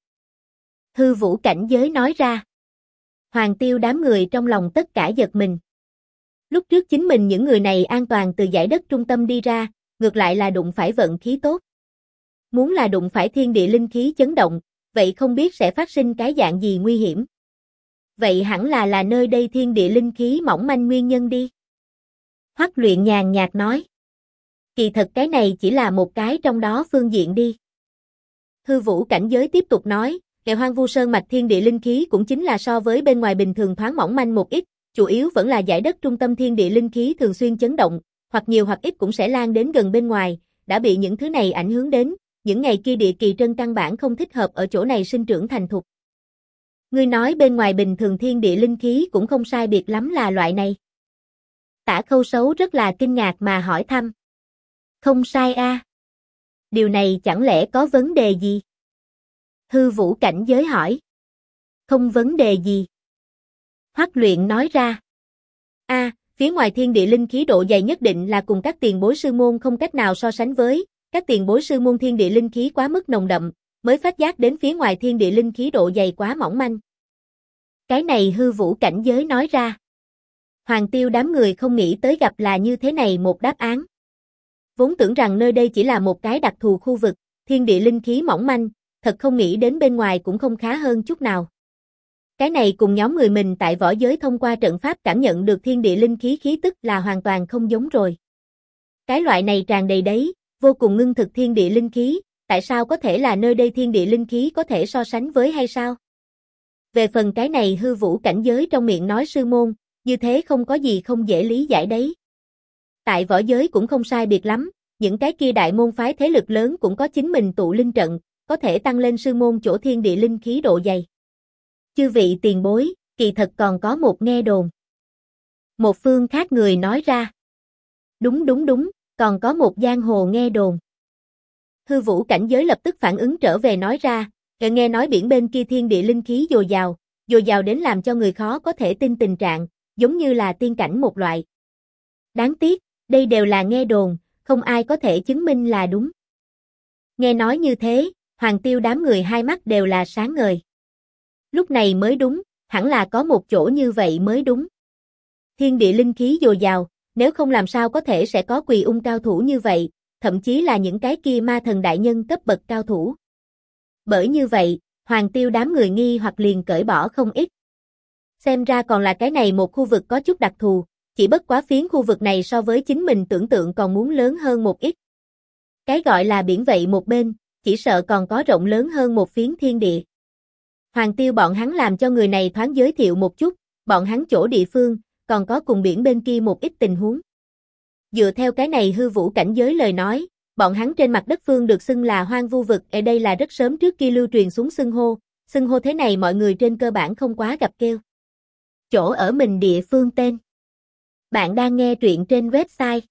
Hư vũ cảnh giới nói ra. Hoàng Tiêu đám người trong lòng tất cả giật mình. Lúc trước chính mình những người này an toàn từ dải đất trung tâm đi ra, ngược lại là đụng phải vận khí tốt. Muốn là đụng phải thiên địa linh khí chấn động, vậy không biết sẽ phát sinh cái dạng gì nguy hiểm. Vậy hẳn là nơi đây thiên địa linh khí mỏng manh nguyên nhân đi. Hoắc Luyện nhàn nhạt nói. Kỳ thật cái này chỉ là một cái trong đó phương diện đi. Hư vũ cảnh giới tiếp tục nói, Nghệ Hoang Vu Sơn mạch thiên địa linh khí cũng chính là so với bên ngoài bình thường thoáng mỏng manh một ít, chủ yếu vẫn là dải đất trung tâm thiên địa linh khí thường xuyên chấn động, hoặc nhiều hoặc ít cũng sẽ lan đến gần bên ngoài, đã bị những thứ này ảnh hưởng đến, những ngày kia địa kỳ trân căn bản không thích hợp ở chỗ này sinh trưởng thành thục. Ngươi nói bên ngoài bình thường thiên địa linh khí cũng không sai biệt lắm là loại này. Tả Khâu Sấu rất là kinh ngạc mà hỏi thăm. Không sai a. Điều này chẳng lẽ có vấn đề gì? Hư vũ cảnh giới hỏi. Không vấn đề gì. Hoắc Luyện nói ra. Phía ngoài thiên địa linh khí độ dày nhất định là cùng các tiền bối sư môn không cách nào so sánh với, các tiền bối sư môn thiên địa linh khí quá mức nồng đậm, mới phát giác đến phía ngoài thiên địa linh khí độ dày quá mỏng manh. Cái này hư vũ cảnh giới nói ra. Hoàng Tiêu đám người không nghĩ tới gặp là như thế này một đáp án. Vốn tưởng rằng nơi đây chỉ là một cái đặc thù khu vực, thiên địa linh khí mỏng manh, thật không nghĩ đến bên ngoài cũng không khá hơn chút nào. Cái này cùng nhóm người mình tại võ giới thông qua trận pháp cảm nhận được thiên địa linh khí khí tức là hoàn toàn không giống rồi. Cái loại này tràn đầy đấy, vô cùng ngưng thực thiên địa linh khí, tại sao có thể là nơi đây thiên địa linh khí có thể so sánh với hay sao? Về phần cái này hư vũ cảnh giới trong miệng nói sư môn, như thế không có gì không dễ lý giải đấy. Tại võ giới cũng không sai biệt lắm, những cái kia đại môn phái thế lực lớn cũng có chính mình tụ linh trận, có thể tăng lên sư môn chỗ thiên địa linh khí độ dày. Chư vị tiền bối, kỳ thật còn có một nghe đồn. Một phương khác người nói ra. Đúng, còn có một giang hồ nghe đồn. Hư vũ cảnh giới lập tức phản ứng trở về nói ra, nghe nói biển bên kia thiên địa linh khí dồi dào đến làm cho người khó có thể tin tình trạng, giống như là tiên cảnh một loại. Đáng tiếc, đây đều là nghe đồn, không ai có thể chứng minh là đúng. Nghe nói như thế, Hoàng Tiêu đám người hai mắt đều là sáng ngời. Lúc này mới đúng, hẳn là có một chỗ như vậy mới đúng. Thiên địa linh khí dồi dào, nếu không làm sao có thể sẽ có Quỳ Ung cao thủ như vậy, thậm chí là những cái kia ma thần đại nhân cấp bậc cao thủ. Bởi như vậy, Hoàng Tiêu đám người nghi hoặc liền cởi bỏ không ít. Xem ra còn là cái này một khu vực có chút đặc thù, chỉ bất quá phiến khu vực này so với chính mình tưởng tượng còn muốn lớn hơn một ít. Cái gọi là biển vậy một bên, chỉ sợ còn có rộng lớn hơn một phiến thiên địa. Hoàng Tiêu bọn hắn làm cho người này thoáng giới thiệu một chút, bọn hắn chỗ địa phương, còn có cùng biển bên kia một ít tình huống. Dựa theo cái này hư vũ cảnh giới lời nói, bọn hắn trên mặt đất phương được xưng là hoang vu vực, ở đây là rất sớm trước kia lưu truyền xuống xưng hô thế này mọi người trên cơ bản không quá gặp kêu. Chỗ ở mình địa phương tên. Bạn đang nghe truyện trên website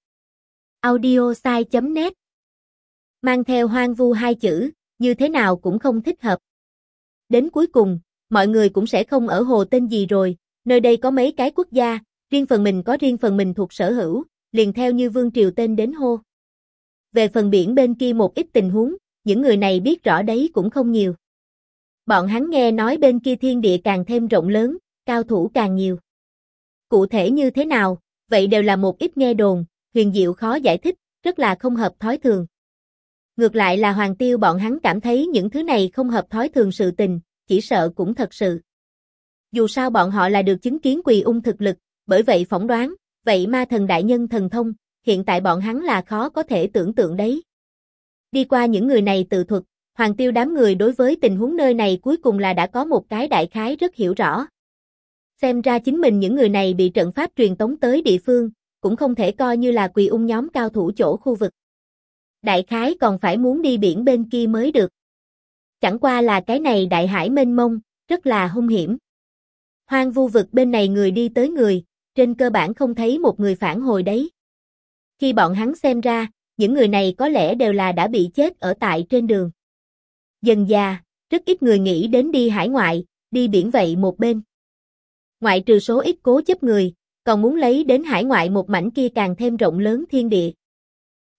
audiosai.net. Mang theo hoang vu hai chữ, như thế nào cũng không thích hợp. Đến cuối cùng, mọi người cũng sẽ không ở hồ tên gì rồi, nơi đây có mấy cái quốc gia, riêng phần mình có riêng phần mình thuộc sở hữu, liền theo như vương triều tên đến hô. Về phần biển bên kia một ít tình huống, những người này biết rõ đấy cũng không nhiều. Bọn hắn nghe nói bên kia thiên địa càng thêm rộng lớn, cao thủ càng nhiều. Cụ thể như thế nào, vậy đều là một ít nghe đồn, huyền diệu khó giải thích, rất là không hợp thói thường. Ngược lại là Hoàng Tiêu bọn hắn cảm thấy những thứ này không hợp thói thường sự tình, chỉ sợ cũng thật sự. Dù sao bọn họ là được chứng kiến Quỳ Ung thực lực, bởi vậy phỏng đoán, vậy ma thần đại nhân thần thông, hiện tại bọn hắn là khó có thể tưởng tượng đấy. Đi qua những người này tự thuật, Hoàng Tiêu đám người đối với tình huống nơi này cuối cùng là đã có một cái đại khái rất hiểu rõ. Xem ra chính mình những người này bị trận pháp truyền tống tới địa phương, cũng không thể coi như là Quỳ Ung nhóm cao thủ chỗ khu vực. Đại khái còn phải muốn đi biển bên kia mới được. Chẳng qua là cái này đại hải mênh mông, rất là hung hiểm. Hoang vu vực bên này người đi tới người, trên cơ bản không thấy một người phản hồi đấy. Khi bọn hắn xem ra, những người này có lẽ đều là đã bị chết ở tại trên đường. Dần già, rất ít người nghĩ đến đi hải ngoại, đi biển vậy một bên. Ngoại trừ số ít cố chấp người, còn muốn lấy đến hải ngoại một mảnh kia càng thêm rộng lớn thiên địa.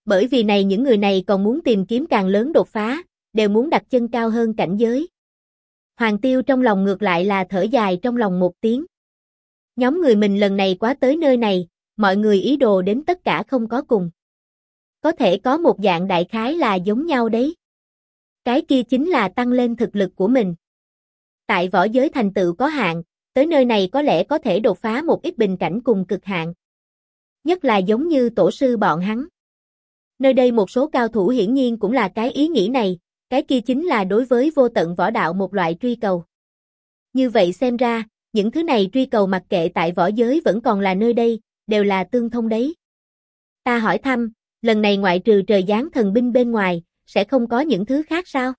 Bởi vì này những người này còn muốn tìm kiếm càng lớn đột phá, đều muốn đặt chân cao hơn cảnh giới. Hoàng Tiêu trong lòng ngược lại là thở dài trong lòng một tiếng. Nhóm người mình lần này quá tới nơi này, mọi người ý đồ đến tất cả không có cùng. Có thể có một dạng đại khái là giống nhau đấy. Cái kia chính là tăng lên thực lực của mình. Tại võ giới thành tựu có hạn, tới nơi này có lẽ có thể đột phá một ít bình cảnh cùng cực hạn. Nhất là giống như tổ sư bọn hắn. Nơi đây một số cao thủ hiển nhiên cũng là cái ý nghĩ này, cái kia chính là đối với vô tận võ đạo một loại truy cầu. Như vậy xem ra, những thứ này truy cầu mặc kệ tại võ giới vẫn còn là nơi đây, đều là tương thông đấy. Ta hỏi thăm, lần này ngoại trừ trời giáng thần binh bên ngoài, sẽ không có những thứ khác sao?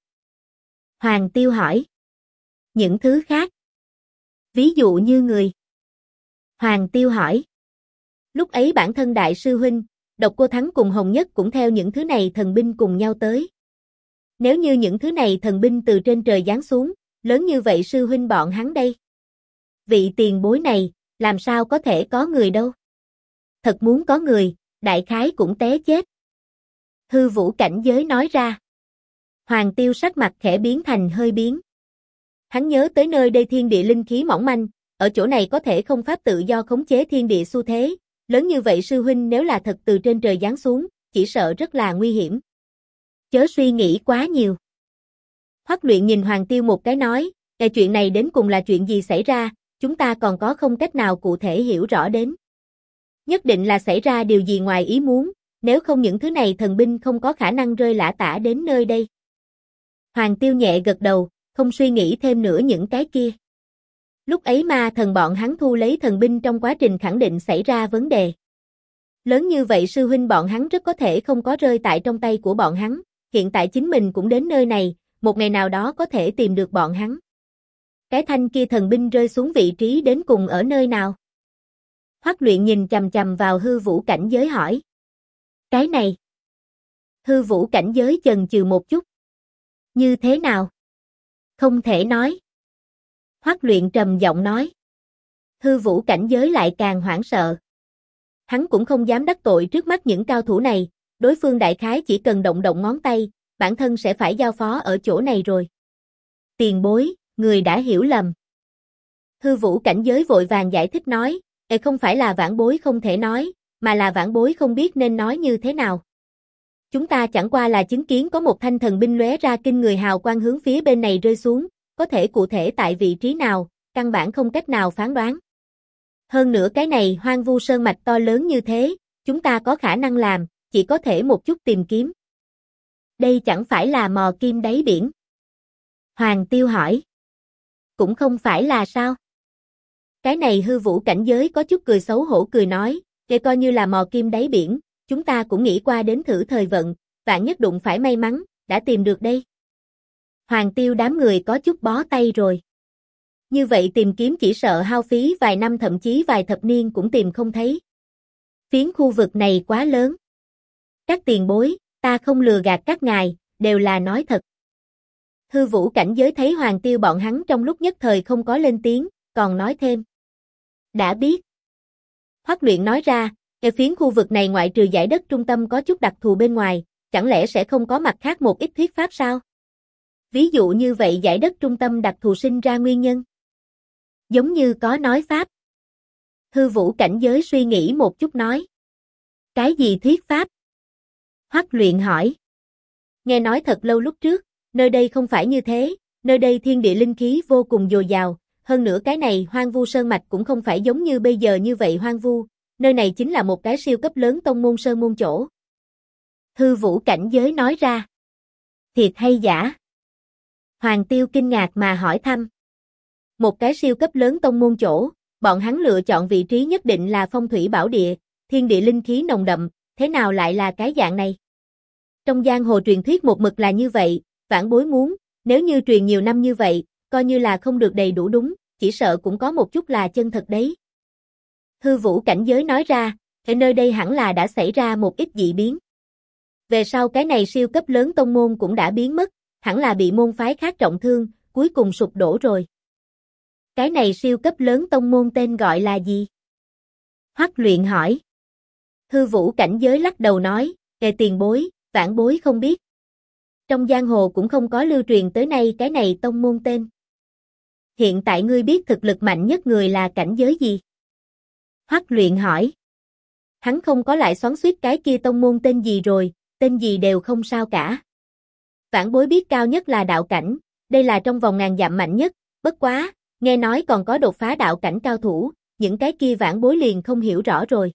Hoàng Tiêu hỏi. Những thứ khác? Ví dụ như người. Hoàng Tiêu hỏi. Lúc ấy bản thân đại sư huynh, Độc Cô Thắng cùng Hồng Nhất cũng theo những thứ này thần binh cùng nhau tới. Nếu như những thứ này thần binh từ trên trời giáng xuống, lớn như vậy sư huynh bọn hắn đây. Vị tiền bối này, làm sao có thể có người đâu? Thật muốn có người, đại khái cũng té chết. Hư Vũ cảnh giới nói ra. Hoàng Tiêu sắc mặt khẽ biến thành hơi biến. Hắn nhớ tới nơi đây thiên địa linh khí mỏng manh, ở chỗ này có thể không pháp tự do khống chế thiên địa xu thế, lớn như vậy sư huynh nếu là thật từ trên trời giáng xuống, chỉ sợ rất là nguy hiểm. Chớ suy nghĩ quá nhiều. Hoắc Luyện nhìn Hoàng Tiêu một cái nói, chuyện này đến cùng là chuyện gì xảy ra, chúng ta còn có không cách nào cụ thể hiểu rõ đến. Nhất định là xảy ra điều gì ngoài ý muốn, nếu không những thứ này thần binh không có khả năng rơi lả tả đến nơi đây. Hoàng Tiêu nhẹ gật đầu, không suy nghĩ thêm nữa những cái kia. Lúc ấy ma thần bọn hắn thu lấy thần binh trong quá trình khẳng định xảy ra vấn đề. Lớn như vậy sư huynh bọn hắn rất có thể không có rơi tại trong tay của bọn hắn, hiện tại chính mình cũng đến nơi này, một ngày nào đó có thể tìm được bọn hắn. Cái thanh kia thần binh rơi xuống vị trí đến cùng ở nơi nào? Hoắc Luyện nhìn chằm chằm vào Hư Vũ cảnh giới hỏi. Cái này. Hư Vũ cảnh giới chần chừ một chút. Như thế nào? Không thể nói. Hoắc Luyện trầm giọng nói. Hư Vũ cảnh giới lại càng hoảng sợ. Hắn cũng không dám đắc tội trước mắt những cao thủ này, đối phương đại khái chỉ cần động động ngón tay, bản thân sẽ phải giao phó ở chỗ này rồi. Tiền bối, người đã hiểu lầm. Hư Vũ cảnh giới vội vàng giải thích nói, không phải là vãn bối không thể nói, mà là vãn bối không biết nên nói như thế nào. Chúng ta chẳng qua là chứng kiến có một thanh thần binh lóe ra kinh người hào quang hướng phía bên này rơi xuống, có thể cụ thể tại vị trí nào, căn bản không cách nào phán đoán. Hơn nữa cái này hoang vu sơn mạch to lớn như thế, chúng ta có khả năng làm, chỉ có thể một chút tìm kiếm. Đây chẳng phải là mò kim đáy biển. Hoàng Tiêu hỏi. Cũng không phải là sao? Cái này Hư Vũ cảnh giới có chút cười xấu hổ cười nói, để coi như là mò kim đáy biển, chúng ta cũng nghĩ qua đến thử thời vận, vạn nhất đụng phải may mắn, đã tìm được đây. Hoàng Tiêu đám người có chút bó tay rồi. Như vậy tìm kiếm chỉ sợ hao phí vài năm thậm chí vài thập niên cũng tìm không thấy. Phiến khu vực này quá lớn. Các tiền bối, ta không lừa gạt các ngài, đều là nói thật. Hư Vũ cảnh giới thấy Hoàng Tiêu bọn hắn trong lúc nhất thời không có lên tiếng, còn nói thêm. Đã biết. Hoắc Luyện nói ra, phiến khu vực này ngoại trừ giải đất trung tâm có chút đặc thù bên ngoài, chẳng lẽ sẽ không có mặt khác một ít thuyết pháp sao? Ví dụ như vậy giải đất trung tâm đặc thù sinh ra nguyên nhân. Giống như có nói pháp. Hư Vũ cảnh giới suy nghĩ một chút nói. Cái gì thuyết pháp? Hoắc Luyện hỏi. Nghe nói thật lâu lúc trước, nơi đây không phải như thế, nơi đây thiên địa linh khí vô cùng dồi dào, hơn nữa cái này hoang vu sơn mạch cũng không phải giống như bây giờ như vậy hoang vu, nơi này chính là một cái siêu cấp lớn tông môn sơn môn chỗ. Hư Vũ cảnh giới nói ra. Thiệt hay giả? Hoàng Tiêu kinh ngạc mà hỏi thăm. Một cái siêu cấp lớn tông môn chỗ, bọn hắn lựa chọn vị trí nhất định là phong thủy bảo địa, thiên địa linh khí nồng đậm, thế nào lại là cái dạng này? Trong giang hồ truyền thuyết một mực là như vậy, vãn bối muốn, nếu như truyền nhiều năm như vậy, coi như là không được đầy đủ đúng, chỉ sợ cũng có một chút là chân thật đấy. Hư Vũ cảnh giới nói ra, ở nơi đây hẳn là đã xảy ra một ít dị biến. Về sau cái này siêu cấp lớn tông môn cũng đã biến mất, hẳn là bị môn phái khác trọng thương, cuối cùng sụp đổ rồi. Cái này siêu cấp lớn tông môn tên gọi là gì? Hoắc Luyện hỏi. Hư Vũ cảnh giới lắc đầu nói, Kẻ tiền bối, vãn bối không biết. Trong giang hồ cũng không có lưu truyền tới nay cái này tông môn tên. Hiện tại ngươi biết thực lực mạnh nhất người là cảnh giới gì? Hoắc Luyện hỏi. Hắn không có lại xoắn xuýt cái kia tông môn tên gì rồi, tên gì đều không sao cả. Vãn bối biết cao nhất là đạo cảnh, đây là trong vòng ngàn dặm mạnh nhất, bất quá, nghe nói còn có đột phá đạo cảnh cao thủ, những cái kia vãn bối liền không hiểu rõ rồi.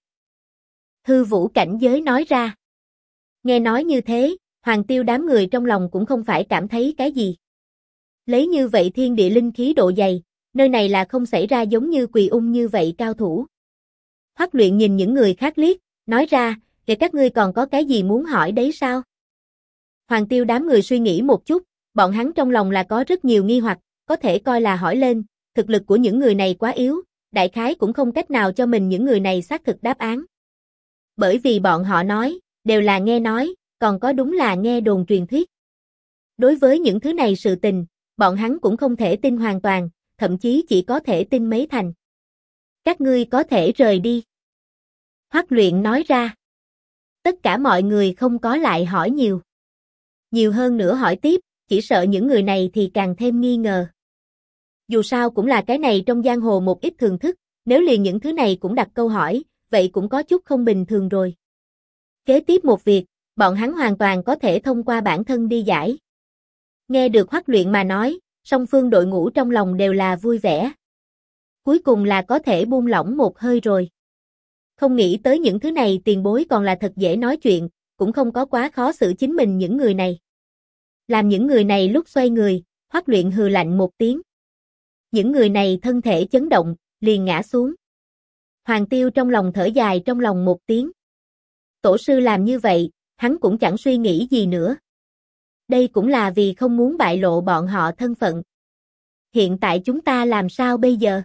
Hư Vũ cảnh giới nói ra. Nghe nói như thế, Hoàng Tiêu đám người trong lòng cũng không phải cảm thấy cái gì. Lấy như vậy thiên địa linh khí độ dày, nơi này là không xảy ra giống như Quỳ Ung như vậy cao thủ. Hoắc Luyện nhìn những người khác liếc, nói ra, kể các ngươi còn có cái gì muốn hỏi đấy sao? Hoàng Tiêu đám người suy nghĩ một chút, bọn hắn trong lòng là có rất nhiều nghi hoặc, có thể coi là hỏi lên, thực lực của những người này quá yếu, đại khái cũng không cách nào cho mình những người này xác thực đáp án. Bởi vì bọn họ nói, đều là nghe nói, còn có đúng là nghe đồn truyền thuyết. Đối với những thứ này sự tình, bọn hắn cũng không thể tin hoàn toàn, thậm chí chỉ có thể tin mấy thành. Các ngươi có thể rời đi. Hoắc Luyện nói ra. Tất cả mọi người không có lại hỏi nhiều. Nhiều hơn nữa hỏi tiếp, chỉ sợ những người này thì càng thêm nghi ngờ. Dù sao cũng là cái này trong giang hồ một ít thường thức, nếu liền những thứ này cũng đặt câu hỏi, vậy cũng có chút không bình thường rồi. Kế tiếp một việc, bọn hắn hoàn toàn có thể thông qua bản thân đi giải. Nghe được Hoắc Luyện mà nói, song phương đội ngũ trong lòng đều là vui vẻ. Cuối cùng là có thể buông lỏng một hơi rồi. Không nghĩ tới những thứ này tiền bối còn là thật dễ nói chuyện, cũng không có quá khó xử chính mình những người này. Làm những người này lúc xoay người, Hoắc Luyện hừ lạnh một tiếng. Những người này thân thể chấn động, liền ngã xuống. Hoàng Tiêu trong lòng thở dài trong lòng một tiếng. Tổ sư làm như vậy, hắn cũng chẳng suy nghĩ gì nữa. Đây cũng là vì không muốn bại lộ bọn họ thân phận. Hiện tại chúng ta làm sao bây giờ?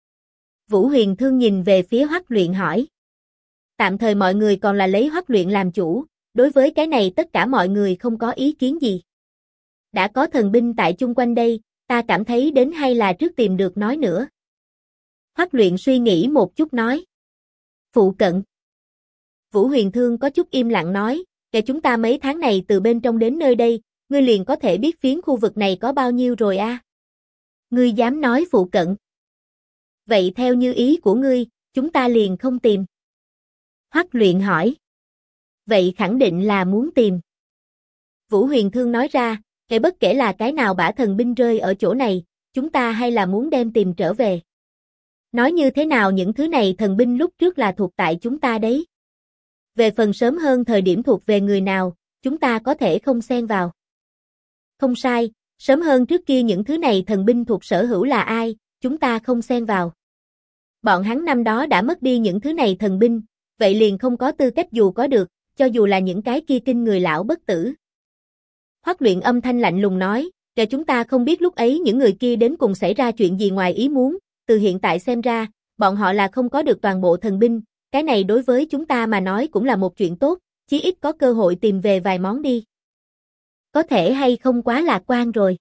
Vũ Huyền Thương nhìn về phía Hoắc Luyện hỏi. Tạm thời mọi người còn là lấy Hoắc Luyện làm chủ, đối với cái này tất cả mọi người không có ý kiến gì. Đã có thần binh tại chung quanh đây, ta cảm thấy đến hay là trước tìm được nói nữa. Hoắc Luyện suy nghĩ một chút nói. Phụ cận. Vũ Huyền Thương có chút im lặng nói, kể chúng ta mấy tháng này từ bên trong đến nơi đây, ngươi liền có thể biết phiến khu vực này có bao nhiêu rồi a? Ngươi dám nói phụ cận? Vậy theo như ý của ngươi, chúng ta liền không tìm. Hoắc Luyện hỏi. Vậy khẳng định là muốn tìm. Vũ Huyền Thương nói ra, kể bất kể là cái nào bả thần binh rơi ở chỗ này, chúng ta hay là muốn đem tìm trở về. Nói như thế nào những thứ này thần binh lúc trước là thuộc tại chúng ta đấy. Về phần sớm hơn thời điểm thuộc về người nào, chúng ta có thể không xen vào. Không sai, sớm hơn trước kia những thứ này thần binh thuộc sở hữu là ai, chúng ta không xen vào. Bọn hắn năm đó đã mất đi những thứ này thần binh, vậy liền không có tư cách dù có được, cho dù là những cái kia kinh người lão bất tử. Hoắc Luyện âm thanh lạnh lùng nói, để chúng ta không biết lúc ấy những người kia đến cùng xảy ra chuyện gì ngoài ý muốn, từ hiện tại xem ra, bọn họ là không có được toàn bộ thần binh, cái này đối với chúng ta mà nói cũng là một chuyện tốt, chí ít có cơ hội tìm về vài món đi. Có thể hay không quá lạc quan rồi.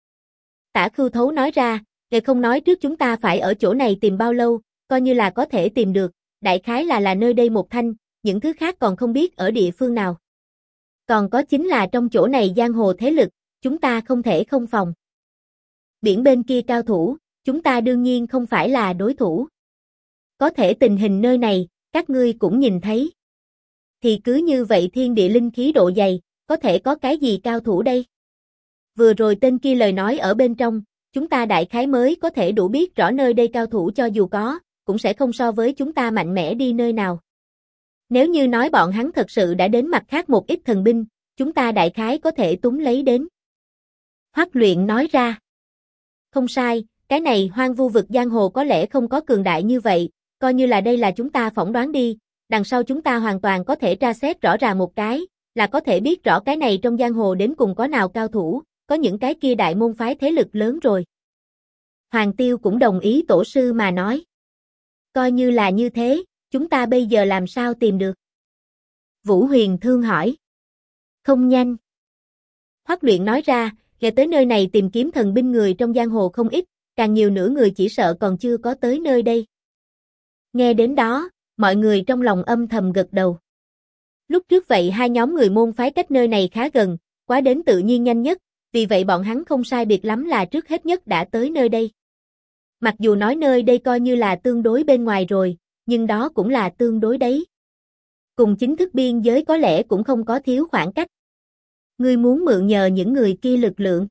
Tả Khưu Thấu nói ra, để không nói trước chúng ta phải ở chỗ này tìm bao lâu, coi như là có thể tìm được, đại khái là nơi đây một thanh, những thứ khác còn không biết ở địa phương nào. Còn có chính là trong chỗ này giang hồ thế lực, chúng ta không thể không phòng. Biển bên kia cao thủ, chúng ta đương nhiên không phải là đối thủ. Có thể tình hình nơi này, các ngươi cũng nhìn thấy. Thì cứ như vậy thiên địa linh khí độ dày, có thể có cái gì cao thủ đây? Vừa rồi tên kia lời nói ở bên trong, chúng ta đại khái mới có thể đủ biết rõ nơi đây cao thủ cho dù có, cũng sẽ không so với chúng ta mạnh mẽ đi nơi nào. Nếu như nói bọn hắn thật sự đã đến mặt khác một ít thần binh, chúng ta đại khái có thể túm lấy đến. Hoắc Luyện nói ra. Không sai, cái này hoang vu vực giang hồ có lẽ không có cường đại như vậy, coi như là đây là chúng ta phỏng đoán đi, đằng sau chúng ta hoàn toàn có thể tra xét rõ ràng một cái, là có thể biết rõ cái này trong giang hồ đến cùng có nào cao thủ, có những cái kia đại môn phái thế lực lớn rồi. Hoàng Tiêu cũng đồng ý tổ sư mà nói. Coi như là như thế, chúng ta bây giờ làm sao tìm được? Vũ Huyền Thương hỏi. Không nhanh. Hoắc Luyện nói ra, nghe tới nơi này tìm kiếm thần binh người trong giang hồ không ít, càng nhiều nữa người chỉ sợ còn chưa có tới nơi đây. Nghe đến đó, mọi người trong lòng âm thầm gật đầu. Lúc trước vậy hai nhóm người môn phái cách nơi này khá gần, quá đến tự nhiên nhanh nhất, vì vậy bọn hắn không sai biệt lắm là trước hết nhất đã tới nơi đây. Mặc dù nói nơi đây coi như là tương đối bên ngoài rồi, nhưng đó cũng là tương đối đấy. Cùng chính thức biên giới có lẽ cũng không có thiếu khoảng cách. Ngươi muốn mượn nhờ những người kia lực lượng?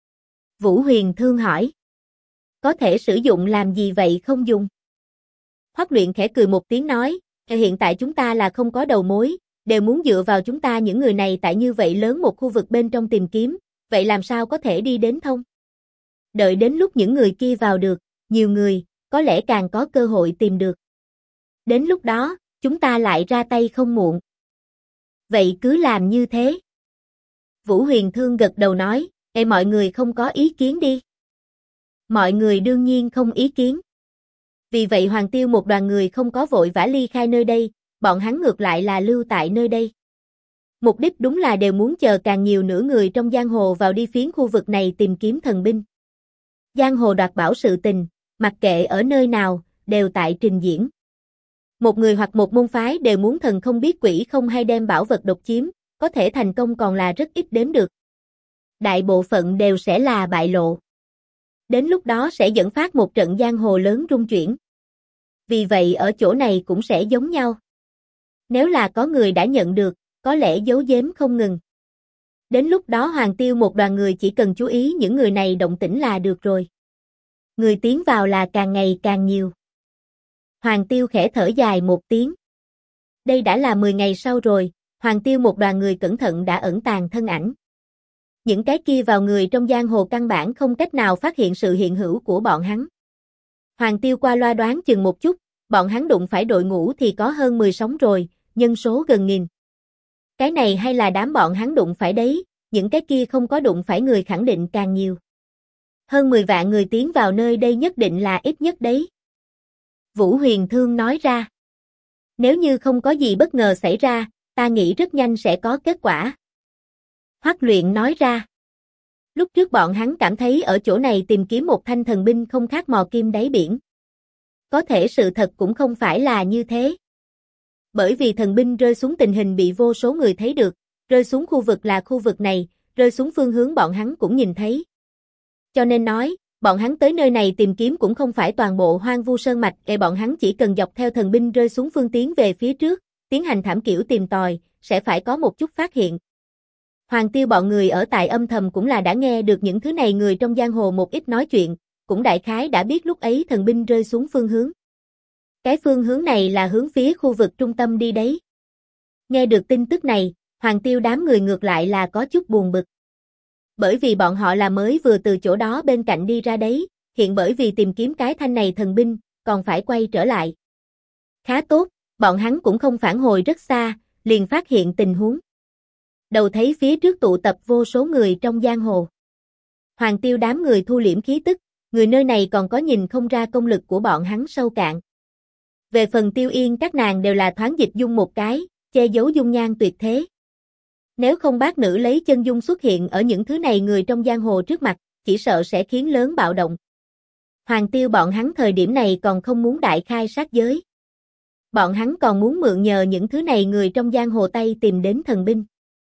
Vũ Huyền Thương hỏi. Có thể sử dụng làm gì vậy không dùng? Hoắc Luyện khẽ cười một tiếng nói, hiện tại chúng ta là không có đầu mối, đều muốn dựa vào chúng ta những người này tại như vậy lớn một khu vực bên trong tìm kiếm, vậy làm sao có thể đi đến thông? Đợi đến lúc những người kia vào được, nhiều người, có lẽ càng có cơ hội tìm được. Đến lúc đó, chúng ta lại ra tay không muộn. Vậy cứ làm như thế. Vũ Huyền Thương gật đầu nói, mọi người không có ý kiến đi. Mọi người đương nhiên không ý kiến. Vì vậy Hoàng Tiêu một đoàn người không có vội vã ly khai nơi đây, bọn hắn ngược lại là lưu tại nơi đây. Mục đích đúng là đều muốn chờ càng nhiều nữa người trong giang hồ vào đi phiến khu vực này tìm kiếm thần binh. Giang hồ đoạt bảo sự tình, mặc kệ ở nơi nào, đều tại trình diễn. Một người hoặc một môn phái đều muốn thần không biết quỷ không hay đem bảo vật độc chiếm, có thể thành công còn là rất ít đếm được. Đại bộ phận đều sẽ là bại lộ. Đến lúc đó sẽ dẫn phát một trận giang hồ lớn rung chuyển. Vì vậy ở chỗ này cũng sẽ giống nhau. Nếu là có người đã nhận được, có lẽ giấu giếm không ngừng. Đến lúc đó Hoàng Tiêu một đoàn người chỉ cần chú ý những người này động tĩnh là được rồi. Người tiến vào là càng ngày càng nhiều. Hoàng Tiêu khẽ thở dài một tiếng. Đây đã là 10 ngày sau rồi, Hoàng Tiêu một đoàn người cẩn thận đã ẩn tàng thân ảnh. Những cái kia vào người trong giang hồ căn bản không cách nào phát hiện sự hiện hữu của bọn hắn. Hoàng Tiêu qua loa đoán chừng một chút, bọn hắn đụng phải đội ngũ thì có hơn 10 sóng rồi, nhân số gần nghìn. Cái này hay là đám bọn hắn đụng phải đấy, những cái kia không có đụng phải người khẳng định càng nhiều. Hơn 10 vạn người tiến vào nơi đây nhất định là ít nhất đấy. Vũ Huyền Thương nói ra. Nếu như không có gì bất ngờ xảy ra, ta nghĩ rất nhanh sẽ có kết quả. Hoắc Luyện nói ra. Lúc trước bọn hắn cảm thấy ở chỗ này tìm kiếm một thanh thần binh không khác mò kim đáy biển. Có thể sự thật cũng không phải là như thế. Bởi vì thần binh rơi xuống tình hình bị vô số người thấy được, rơi xuống khu vực là khu vực này, rơi xuống phương hướng bọn hắn cũng nhìn thấy. Cho nên nói, bọn hắn tới nơi này tìm kiếm cũng không phải toàn bộ hoang vu sơn mạch, bọn hắn chỉ cần dọc theo thần binh rơi xuống phương tiến về phía trước, tiến hành thảm kiểu tìm tòi, sẽ phải có một chút phát hiện. Hoàng Tiêu bọn người ở tại âm thầm cũng là đã nghe được những thứ này người trong giang hồ một ít nói chuyện, cũng đại khái đã biết lúc ấy thần binh rơi xuống phương hướng. Cái phương hướng này là hướng phía khu vực trung tâm đi đấy. Nghe được tin tức này, Hoàng Tiêu đám người ngược lại là có chút buồn bực. Bởi vì bọn họ là mới vừa từ chỗ đó bên cạnh đi ra đấy, hiện bởi vì tìm kiếm cái thanh này thần binh, còn phải quay trở lại. Khá tốt, bọn hắn cũng không phản hồi rất xa, liền phát hiện tình huống. Đầu thấy phía trước tụ tập vô số người trong giang hồ. Hoàng Tiêu đám người thu liễm khí tức, người nơi này còn có nhìn không ra công lực của bọn hắn sâu cạn. Về phần Tiêu Yên các nàng đều là thoáng dịch dung một cái, che giấu dung nhan tuyệt thế. Nếu không bác nữ lấy chân dung xuất hiện ở những thứ này người trong giang hồ trước mặt, chỉ sợ sẽ khiến lớn bạo động. Hoàng Tiêu bọn hắn thời điểm này còn không muốn đại khai sát giới. Bọn hắn còn muốn mượn nhờ những thứ này người trong giang hồ Tây tìm đến thần binh.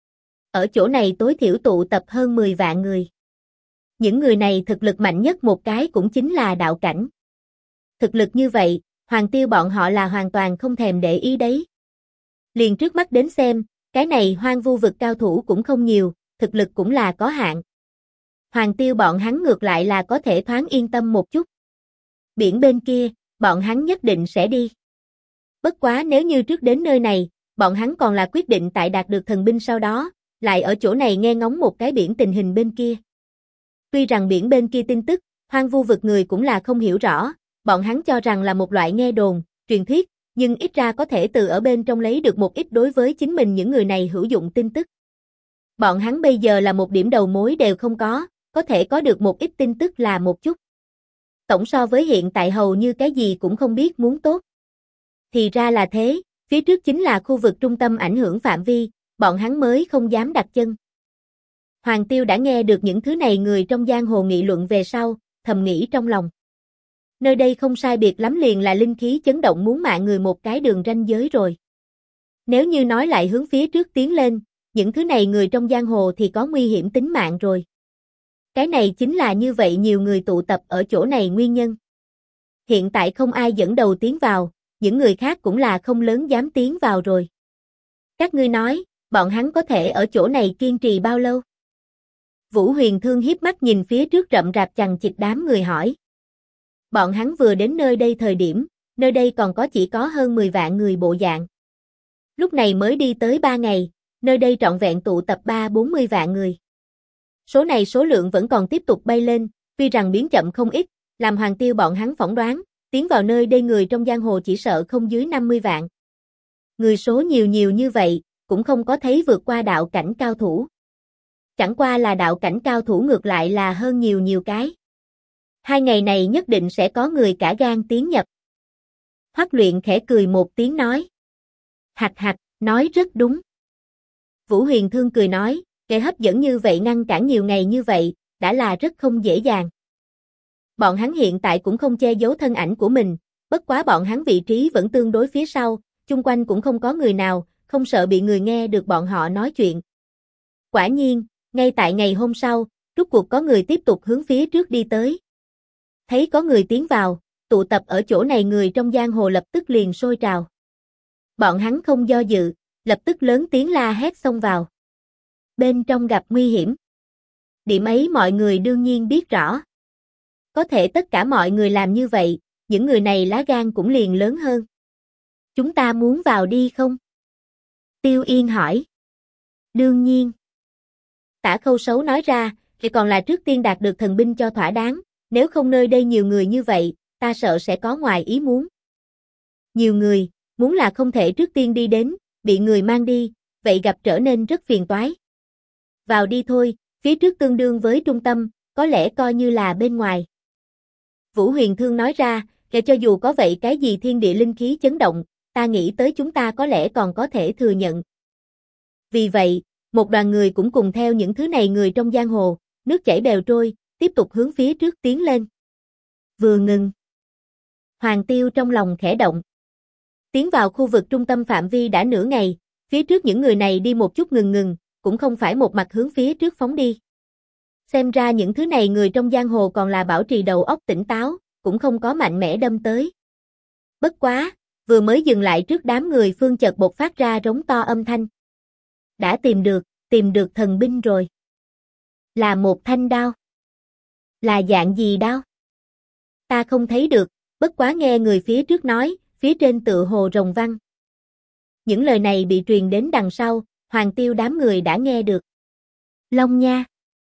Ở chỗ này tối thiểu tụ tập hơn 10 vạn người. Những người này thực lực mạnh nhất một cái cũng chính là đạo cảnh. Thực lực như vậy, Hoàng Tiêu bọn họ là hoàn toàn không thèm để ý đấy. Liền trước mắt đến xem, cái này hoang vu vực cao thủ cũng không nhiều, thực lực cũng là có hạn. Hoàng Tiêu bọn hắn ngược lại là có thể thoáng yên tâm một chút. Biển bên kia, bọn hắn nhất định sẽ đi. Bất quá nếu như trước đến nơi này, bọn hắn còn là quyết định tại đạt được thần binh sau đó, lại ở chỗ này nghe ngóng một cái biển tình hình bên kia. Tuy rằng biển bên kia tin tức, hoang vu vực người cũng là không hiểu rõ, bọn hắn cho rằng là một loại nghe đồn, truyền thuyết, nhưng ít ra có thể từ ở bên trong lấy được một ít đối với chính mình những người này hữu dụng tin tức. Bọn hắn bây giờ là một điểm đầu mối đều không có thể có được một ít tin tức là một chút. Tổng so với hiện tại hầu như cái gì cũng không biết muốn tốt. Thì ra là thế, phía trước chính là khu vực trung tâm ảnh hưởng phạm vi, bọn hắn mới không dám đặt chân. Hoàng Tiêu đã nghe được những thứ này người trong giang hồ nghị luận về sau, thầm nghĩ trong lòng. Nơi đây không sai biệt lắm liền là linh khí chấn động muốn mạng người một cái đường ranh giới rồi. Nếu như nói lại hướng phía trước tiến lên, những thứ này người trong giang hồ thì có nguy hiểm tính mạng rồi. Cái này chính là như vậy nhiều người tụ tập ở chỗ này nguyên nhân. Hiện tại không ai dẫn đầu tiến vào, những người khác cũng là không lớn dám tiến vào rồi. Các ngươi nói, bọn hắn có thể ở chỗ này kiên trì bao lâu? Vũ Huyền Thương hiếp mắt nhìn phía trước rậm rạp chằng chịt đám người hỏi. Bọn hắn vừa đến nơi đây thời điểm, nơi đây còn chỉ có hơn 10 vạn người bộ dạng. Lúc này mới đi tới 3 ngày, nơi đây trọn vẹn tụ tập 30-40 vạn người. Số này số lượng vẫn còn tiếp tục bay lên, tuy rằng biến chậm không ít, làm Hoàng Tiêu bọn hắn phỏng đoán, tiến vào nơi đây người trong giang hồ chỉ sợ không dưới 50 vạn. Người số nhiều như vậy, cũng không có thấy vượt qua đạo cảnh cao thủ. Chẳng qua là đạo cảnh cao thủ ngược lại là hơn nhiều cái. 2 ngày này nhất định sẽ có người cả gan tiến nhập. Hoắc Luyện khẽ cười một tiếng nói. Hạch, nói rất đúng. Vũ Huyền Thương cười nói, kẻ hấp dẫn như vậy ngăn cản nhiều ngày như vậy, đã là rất không dễ dàng. Bọn hắn hiện tại cũng không che giấu thân ảnh của mình, bất quá bọn hắn vị trí vẫn tương đối phía sau, chung quanh cũng không có người nào, không sợ bị người nghe được bọn họ nói chuyện. Quả nhiên, ngay tại ngày hôm sau, rốt cuộc có người tiếp tục hướng phía trước đi tới. Thấy có người tiến vào, tụ tập ở chỗ này người trong giang hồ lập tức liền sôi trào. Bọn hắn không do dự, lập tức lớn tiếng la hét xông vào. Bên trong gặp nguy hiểm. Điểm ấy mọi người đương nhiên biết rõ. Có thể tất cả mọi người làm như vậy, những người này lá gan cũng liền lớn hơn. Chúng ta muốn vào đi không? Tiêu Yên hỏi. Đương nhiên. Tả Khâu Sấu nói ra, thì còn là trước tiên đạt được thần binh cho thỏa đáng, nếu không nơi đây nhiều người như vậy, ta sợ sẽ có ngoài ý muốn. Nhiều người, muốn là không thể trước tiên đi đến, bị người mang đi, vậy gặp trở nên rất phiền toái. Vào đi thôi, phía trước tương đương với trung tâm, có lẽ coi như là bên ngoài. Vũ Huyền Thương nói ra, kể cho dù có vậy cái gì thiên địa linh khí chấn động, ta nghĩ tới chúng ta có lẽ còn có thể thừa nhận. Vì vậy, một đoàn người cũng cùng theo những thứ này người trong giang hồ, nước chảy bèo trôi, tiếp tục hướng phía trước tiến lên. Vừa ngừng. Hoàng Tiêu trong lòng khẽ động. Tiến vào khu vực trung tâm phạm vi đã nửa ngày, phía trước những người này đi một chút ngừng, cũng không phải một mặt hướng phía trước phóng đi. Xem ra những thứ này người trong giang hồ còn là bảo trì đầu óc tỉnh táo, cũng không có mạnh mẽ đâm tới. Bất quá, vừa mới dừng lại trước đám người phương chợt bộc phát ra rống to âm thanh. Đã tìm được thần binh rồi. Là một thanh đao. Là dạng gì đao? Ta không thấy được, bất quá nghe người phía trước nói, phía trên tựa hồ rồng văn. Những lời này bị truyền đến đằng sau, Hoàng Tiêu đám người đã nghe được. Long nha.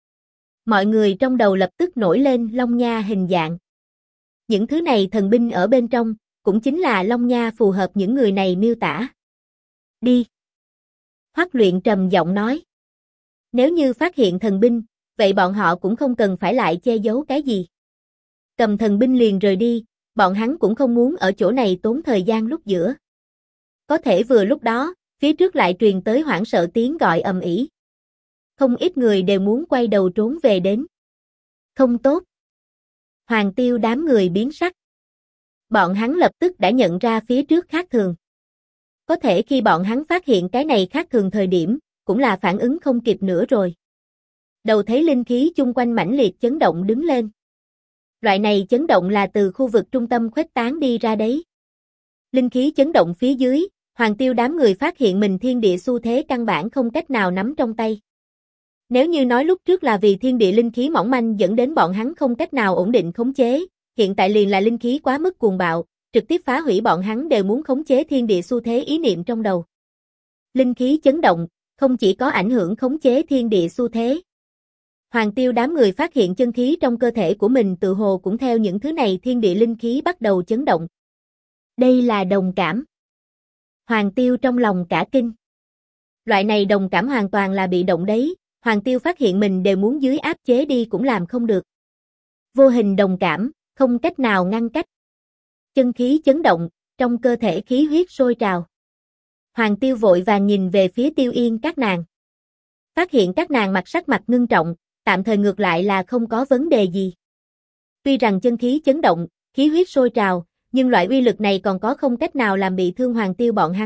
Mọi người trong đầu lập tức nổi lên long nha hình dạng. Những thứ này thần binh ở bên trong, cũng chính là long nha phù hợp những người này miêu tả. Đi. Hoắc Luyện trầm giọng nói. Nếu như phát hiện thần binh, vậy bọn họ cũng không cần phải lại che giấu cái gì. Cầm thần binh liền rời đi, bọn hắn cũng không muốn ở chỗ này tốn thời gian lúc giữa. Có thể vừa lúc đó, phía trước lại truyền tới hoảng sợ tiếng gọi ầm ĩ. Không ít người đều muốn quay đầu trốn về đến. Không tốt. Hoàng Tiêu đám người biến sắc. Bọn hắn lập tức đã nhận ra phía trước khác thường. Có thể khi bọn hắn phát hiện cái này khác thường thời điểm, cũng là phản ứng không kịp nữa rồi. Đầu thấy linh khí chung quanh mãnh liệt chấn động đứng lên. Loại này chấn động là từ khu vực trung tâm khuếch tán đi ra đấy. Linh khí chấn động phía dưới, Hoàng Tiêu đám người phát hiện mình thiên địa xu thế căn bản không cách nào nắm trong tay. Nếu như nói lúc trước là vì thiên địa linh khí mỏng manh dẫn đến bọn hắn không cách nào ổn định khống chế, hiện tại liền là linh khí quá mức cuồng bạo, trực tiếp phá hủy bọn hắn đều muốn khống chế thiên địa xu thế ý niệm trong đầu. Linh khí chấn động, không chỉ có ảnh hưởng khống chế thiên địa xu thế. Hoàng Tiêu đám người phát hiện chân khí trong cơ thể của mình tự hồ cũng theo những thứ này thiên địa linh khí bắt đầu chấn động. Đây là đồng cảm. Hoàng Tiêu trong lòng cả kinh. Loại này đồng cảm hoàn toàn là bị động đấy, Hoàng Tiêu phát hiện mình đều muốn dưới áp chế đi cũng làm không được. Vô hình đồng cảm, không cách nào ngăn cách. Chân khí chấn động, trong cơ thể khí huyết sôi trào. Hoàng Tiêu vội vàng nhìn về phía Tiêu Yên các nàng. Phát hiện các nàng sắc mặt ngưng trọng, tạm thời ngược lại là không có vấn đề gì. Tuy rằng chân khí chấn động, khí huyết sôi trào, nhưng loại uy lực này còn có không cách nào làm bị thương Hoàng Tiêu bọn hắn,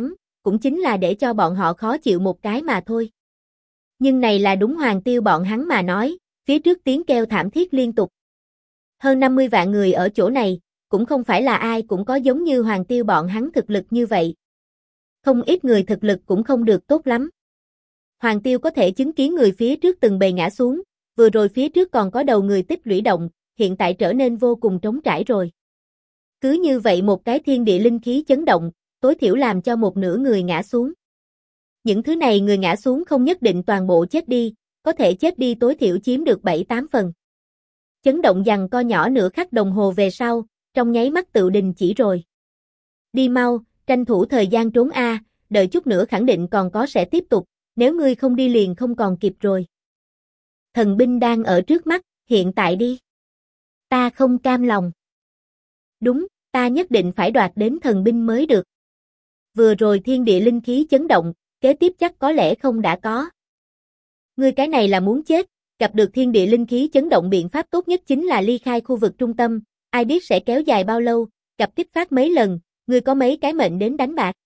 cũng chính là để cho bọn họ khó chịu một cái mà thôi. Nhưng này là đúng Hoàng Tiêu bọn hắn mà nói, phía trước tiếng kêu thảm thiết liên tục. Hơn 50 vạn người ở chỗ này, cũng không phải là ai cũng có giống như Hoàng Tiêu bọn hắn thực lực như vậy. Không ít người thực lực cũng không được tốt lắm. Hoàng Tiêu có thể chứng kiến người phía trước từng bầy ngã xuống, vừa rồi phía trước còn có đầu người tích lũy động, hiện tại trở nên vô cùng trống trải rồi. Cứ như vậy một cái thiên địa linh khí chấn động, tối thiểu làm cho một nửa người ngã xuống. Những thứ này người ngã xuống không nhất định toàn bộ chết đi, có thể chết đi tối thiểu chiếm được 7-8 phần. Chấn động giằng co nhỏ nửa khắc đồng hồ về sau, trong nháy mắt tự đình chỉ rồi. Đi mau, tranh thủ thời gian trốn a, đợi chút nữa khẳng định còn có sẽ tiếp tục, nếu ngươi không đi liền không còn kịp rồi. Thần binh đang ở trước mắt, hiện tại đi. Ta không cam lòng. Đúng, ta nhất định phải đoạt đến thần binh mới được. Vừa rồi thiên địa linh khí chấn động, kế tiếp chắc có lẽ không đã có. Ngươi cái này là muốn chết, gặp được thiên địa linh khí chấn động biện pháp tốt nhất chính là ly khai khu vực trung tâm, ai biết sẽ kéo dài bao lâu, gặp kích phát mấy lần, ngươi có mấy cái mệnh đến đánh bạc.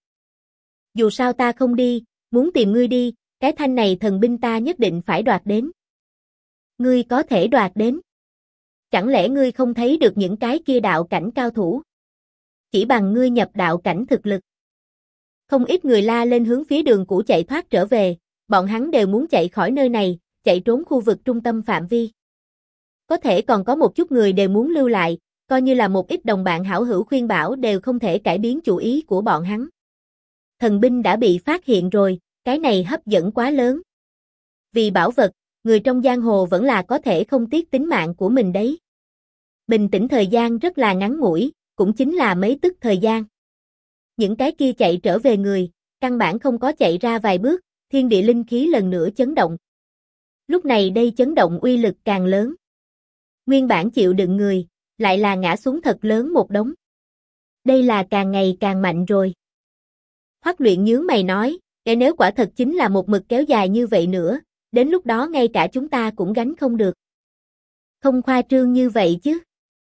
Dù sao ta không đi, muốn tìm ngươi đi, cái thanh này thần binh ta nhất định phải đoạt đến. Ngươi có thể đoạt đến. Chẳng lẽ ngươi không thấy được những cái kia đạo cảnh cao thủ? Chỉ bằng ngươi nhập đạo cảnh thực lực. Không ít người la lên hướng phía đường cũ chạy thoát trở về, bọn hắn đều muốn chạy khỏi nơi này, chạy trốn khu vực trung tâm phạm vi. Có thể còn có một chút người đều muốn lưu lại, coi như là một ít đồng bạn hảo hữu khuyên bảo đều không thể cải biến chủ ý của bọn hắn. Thần binh đã bị phát hiện rồi, cái này hấp dẫn quá lớn. Vì bảo vật, người trong giang hồ vẫn là có thể không tiếc tính mạng của mình đấy. Bình tĩnh thời gian rất là ngắn ngủi, cũng chính là mấy tức thời gian. Những cái kia chạy trở về người, căn bản không có chạy ra vài bước, thiên địa linh khí lần nữa chấn động. Lúc này đây chấn động uy lực càng lớn. Nguyên bản chịu đựng người, lại là ngã xuống thật lớn một đống. Đây là càng ngày càng mạnh rồi. Hoắc Luyện nhướng mày nói, nếu quả thật chính là một mực kéo dài như vậy nữa, đến lúc đó ngay cả chúng ta cũng gánh không được. Không khoa trương như vậy chứ.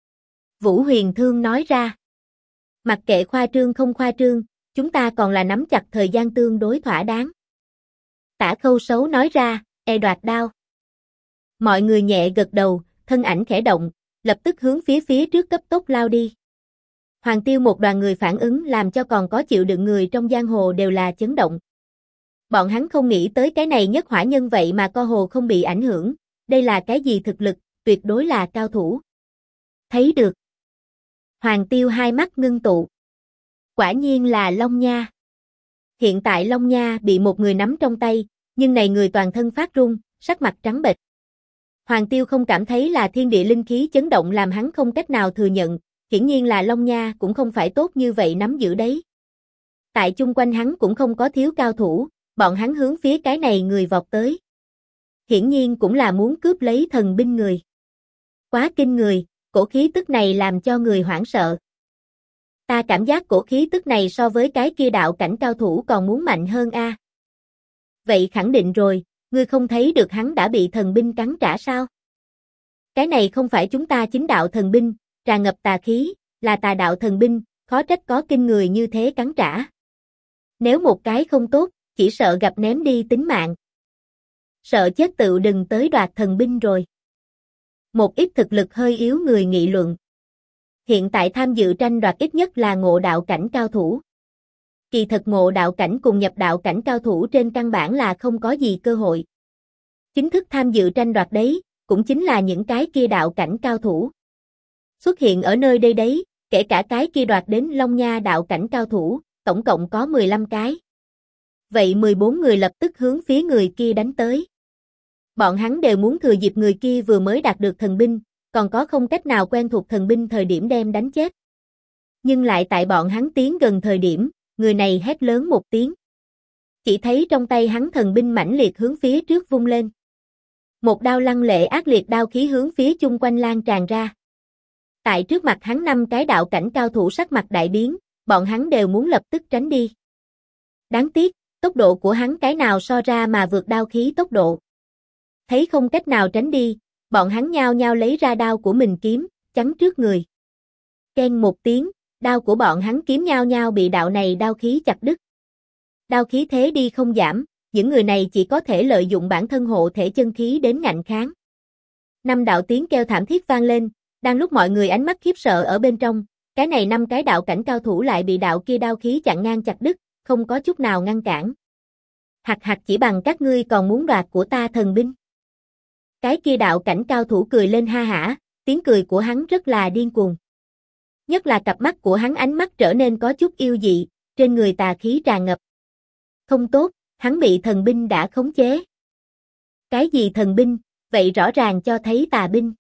Vũ Huyền Thương nói ra. Mặc kệ khoa trương không khoa trương, chúng ta còn là nắm chặt thời gian tương đối thỏa đáng. Tả Khâu Sấu nói ra, đoạt đao. Mọi người nhẹ gật đầu, thân ảnh khẽ động, lập tức hướng phía trước cấp tốc lao đi. Hoàng Tiêu một đoàn người phản ứng làm cho còn có chịu đựng người trong giang hồ đều là chấn động. Bọn hắn không nghĩ tới cái này nhất hỏa nhân vậy mà co hồ không bị ảnh hưởng, đây là cái gì thực lực, tuyệt đối là cao thủ. Thấy được. Hoàng Tiêu hai mắt ngưng tụ. Quả nhiên là Long Nha. Hiện tại Long Nha bị một người nắm trong tay, nhưng này người toàn thân phát run, sắc mặt trắng bệch. Hoàng Tiêu không cảm thấy là thiên địa linh khí chấn động làm hắn không cách nào thừa nhận, hiển nhiên là Long Nha cũng không phải tốt như vậy nắm giữ đấy. Tại chung quanh hắn cũng không có thiếu cao thủ, bọn hắn hướng phía cái này người vọt tới. Hiển nhiên cũng là muốn cướp lấy thần binh người. Quá kinh người, cổ khí tức này làm cho người hoảng sợ. Ta cảm giác cổ khí tức này so với cái kia đạo cảnh cao thủ còn muốn mạnh hơn a. Vậy khẳng định rồi, ngươi không thấy được hắn đã bị thần binh cắn trả sao? Cái này không phải chúng ta chính đạo thần binh, tràn ngập tà khí, là tà đạo thần binh, khó trách có kinh người như thế cắn trả. Nếu một cái không tốt, chỉ sợ gặp ném đi tính mạng. Sợ chết tựu đừng tới đoạt thần binh rồi. Một ít thực lực hơi yếu người nghị luận. Hiện tại tham dự tranh đoạt ít nhất là ngộ đạo cảnh cao thủ. Kỳ thật ngộ đạo cảnh cùng nhập đạo cảnh cao thủ trên căn bản là không có gì cơ hội. Chính thức tham dự tranh đoạt đấy, cũng chính là những cái kia đạo cảnh cao thủ. Xuất hiện ở nơi đây đấy, kể cả cái kia đoạt đến Long Nha đạo cảnh cao thủ, tổng cộng có 15 cái. Vậy 14 người lập tức hướng phía người kia đánh tới. Bọn hắn đều muốn thừa dịp người kia vừa mới đạt được thần binh, còn có không cách nào quen thuộc thần binh thời điểm đem đánh chết. Nhưng lại tại bọn hắn tiến gần thời điểm, người này hét lớn một tiếng. Chỉ thấy trong tay hắn thần binh mãnh liệt hướng phía trước vung lên. Một đao lăng lệ ác liệt đao khí hướng phía chung quanh lan tràn ra. Tại trước mặt hắn 5 cái đạo cảnh cao thủ sắc mặt đại biến, bọn hắn đều muốn lập tức tránh đi. Đáng tiếc, tốc độ của hắn cái nào so ra mà vượt đao khí tốc độ. Thấy không cách nào tránh đi, bọn hắn nhao nhao lấy ra đao của mình kiếm, chắn trước người. Keng một tiếng, đao của bọn hắn kiếm nhao nhao bị đạo này đao khí chặt đứt. Đao khí thế đi không giảm, những người này chỉ có thể lợi dụng bản thân hộ thể chân khí đến ngạnh kháng. 5 đạo tiếng kêu thảm thiết vang lên, đang lúc mọi người ánh mắt khiếp sợ ở bên trong, cái này 5 cái đạo cảnh cao thủ lại bị đạo kia đao khí chặn ngang chặt đứt, không có chút nào ngăn cản. Hặc chỉ bằng các ngươi còn muốn đoạt của ta thần binh. Cái kia đạo cảnh cao thủ cười lên ha hả, tiếng cười của hắn rất là điên cuồng. Nhất là cặp mắt của hắn ánh mắt trở nên có chút yêu dị, trên người tà khí tràn ngập. Không tốt, hắn bị thần binh đã khống chế. Cái gì thần binh, vậy rõ ràng cho thấy tà binh.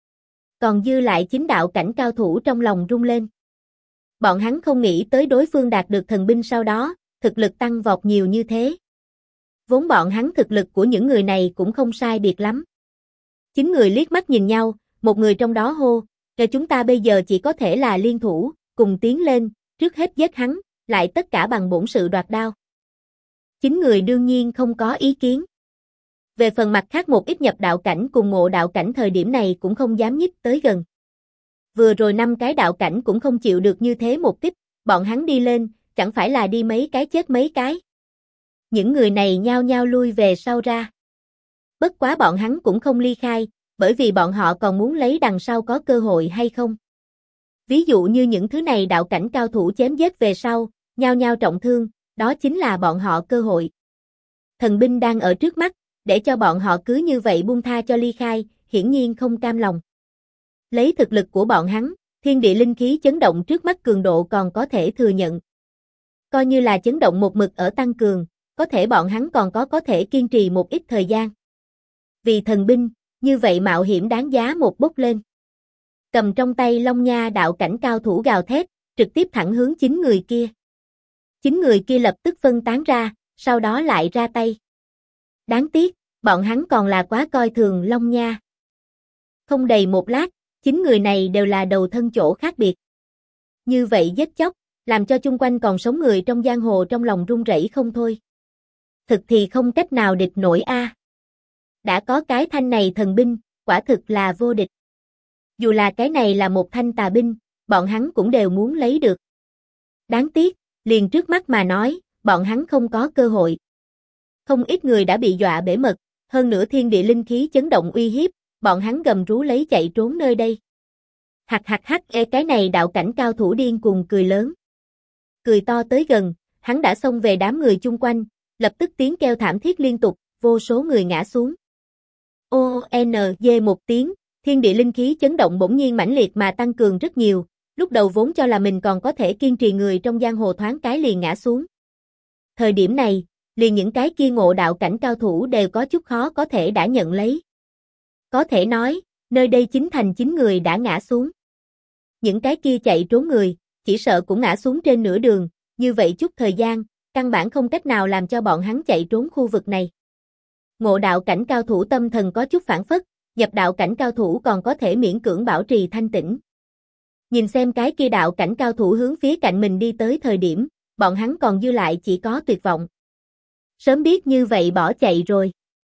Còn dư lại 9 đạo cảnh cao thủ trong lòng rung lên. Bọn hắn không nghĩ tới đối phương đạt được thần binh sau đó, thực lực tăng vọt nhiều như thế. Vốn bọn hắn thực lực của những người này cũng không sai biệt lắm. 9 người liếc mắt nhìn nhau, một người trong đó hô, "Rồi chúng ta bây giờ chỉ có thể là liên thủ, cùng tiến lên, trước hết giết hắn, lại tất cả bằng bổn sự đoạt đao." 9 người đương nhiên không có ý kiến. Về phần mặt khác một ít nhập đạo cảnh cùng ngộ đạo cảnh thời điểm này cũng không dám nhích tới gần. Vừa rồi 5 cái đạo cảnh cũng không chịu được như thế một tích, bọn hắn đi lên, chẳng phải là đi mấy cái chết mấy cái. Những người này nhao nhao lui về sau ra. Bất quá bọn hắn cũng không ly khai, bởi vì bọn họ còn muốn lấy đằng sau có cơ hội hay không. Ví dụ như những thứ này đạo cảnh cao thủ chém giết về sau, nhao nhao trọng thương, đó chính là bọn họ cơ hội. Thần binh đang ở trước mắt, để cho bọn họ cứ như vậy buông tha cho ly khai, hiển nhiên không cam lòng. Lấy thực lực của bọn hắn, thiên địa linh khí chấn động trước mắt cường độ còn có thể thừa nhận. Coi như là chấn động một mực ở tăng cường, có thể bọn hắn còn có thể kiên trì một ít thời gian. Vì thần binh, như vậy mạo hiểm đáng giá một bốc lên. Cầm trong tay Long Nha đạo cảnh cao thủ gào thét, trực tiếp thẳng hướng 9 người kia. 9 người kia lập tức phân tán ra, sau đó lại ra tay. Đáng tiếc, bọn hắn còn là quá coi thường Long Nha. Không đầy một lát, 9 người này đều là đầu thân chỗ khác biệt. Như vậy giết chóc, làm cho chung quanh còn sống người trong giang hồ trong lòng run rẩy không thôi. Thực thì không cách nào địch nổi a. Đã có cái thanh này thần binh, quả thực là vô địch. Dù là cái này là một thanh tà binh, bọn hắn cũng đều muốn lấy được. Đáng tiếc, liền trước mắt mà nói, bọn hắn không có cơ hội. Không ít người đã bị dọa bể mật, hơn nữa thiên địa linh khí chấn động uy hiếp, bọn hắn gầm rú lấy chạy trốn nơi đây. Cái này đạo cảnh cao thủ điên cuồng cười lớn. Cười to tới gần, hắn đã xông về đám người chung quanh, lập tức tiếng kêu thảm thiết liên tục, vô số người ngã xuống. ONG một tiếng, thiên địa linh khí chấn động bỗng nhiên mãnh liệt mà tăng cường rất nhiều, lúc đầu vốn cho là mình còn có thể kiên trì người trong giang hồ thoáng cái liền ngã xuống. Thời điểm này, liền những cái kia ngộ đạo cảnh cao thủ đều có chút khó có thể đã nhận lấy. Có thể nói, nơi đây 9 người đã ngã xuống. Những cái kia chạy trốn người, chỉ sợ cũng ngã xuống trên nửa đường, như vậy chút thời gian, căn bản không cách nào làm cho bọn hắn chạy trốn khu vực này. Ngộ đạo cảnh cao thủ tâm thần có chút phản phất, nhập đạo cảnh cao thủ còn có thể miễn cưỡng bảo trì thanh tĩnh. Nhìn xem cái kia đạo cảnh cao thủ hướng phía cạnh mình đi tới thời điểm, bọn hắn còn dư lại chỉ có tuyệt vọng. Sớm biết như vậy bỏ chạy rồi.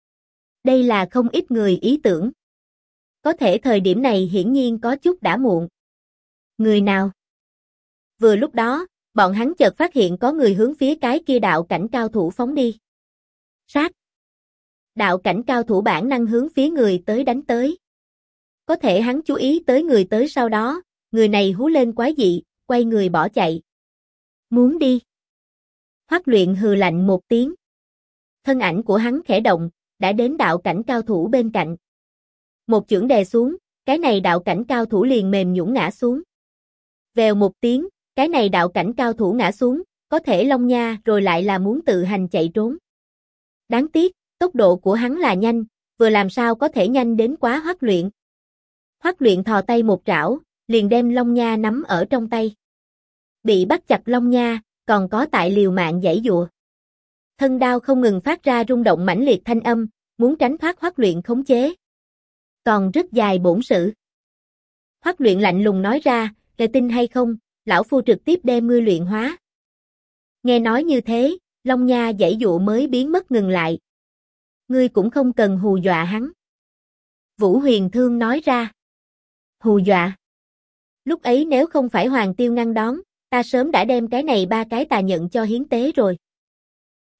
Đây là không ít người ý tưởng. Có thể thời điểm này hiển nhiên có chút đã muộn. Người nào? Vừa lúc đó, bọn hắn chợt phát hiện có người hướng phía cái kia đạo cảnh cao thủ phóng đi. Sát! Đạo cảnh cao thủ bản năng hướng phía người tới đánh tới. Có thể hắn chú ý tới người tới sau đó, người này hú lên quái dị, quay người bỏ chạy. Muốn đi. Hoắc Luyện hừ lạnh một tiếng. Thân ảnh của hắn khẽ động, đã đến đạo cảnh cao thủ bên cạnh. Một chưởng đè xuống, cái này đạo cảnh cao thủ liền mềm nhũn ngã xuống. Vèo một tiếng, cái này đạo cảnh cao thủ ngã xuống, có thể Long Nha rồi lại là muốn tự hành chạy trốn. Đáng tiếc, tốc độ của hắn là nhanh, vừa làm sao có thể nhanh đến quá Hoắc Luyện. Hoắc Luyện thò tay một trảo, liền đem Long Nha nắm ở trong tay. Bị bắt chặt Long Nha, còn có tại liều mạng giãy giụa. Thân đao không ngừng phát ra rung động mãnh liệt thanh âm, muốn tránh thoát Hoắc Luyện khống chế. Còn rất dài bổn sự. Hoắc Luyện lạnh lùng nói ra, "Kẻ tin hay không, lão phu trực tiếp đem ngươi luyện hóa." Nghe nói như thế, Long Nha giãy dụa mới biến mất ngừng lại. "Ngươi cũng không cần hù dọa hắn." Vũ Huyền Thương nói ra. "Hù dọa? Lúc ấy nếu không phải Hoàng Tiêu ngăn đón, ta sớm đã đem cái này 3 cái tà nhận cho hiến tế rồi."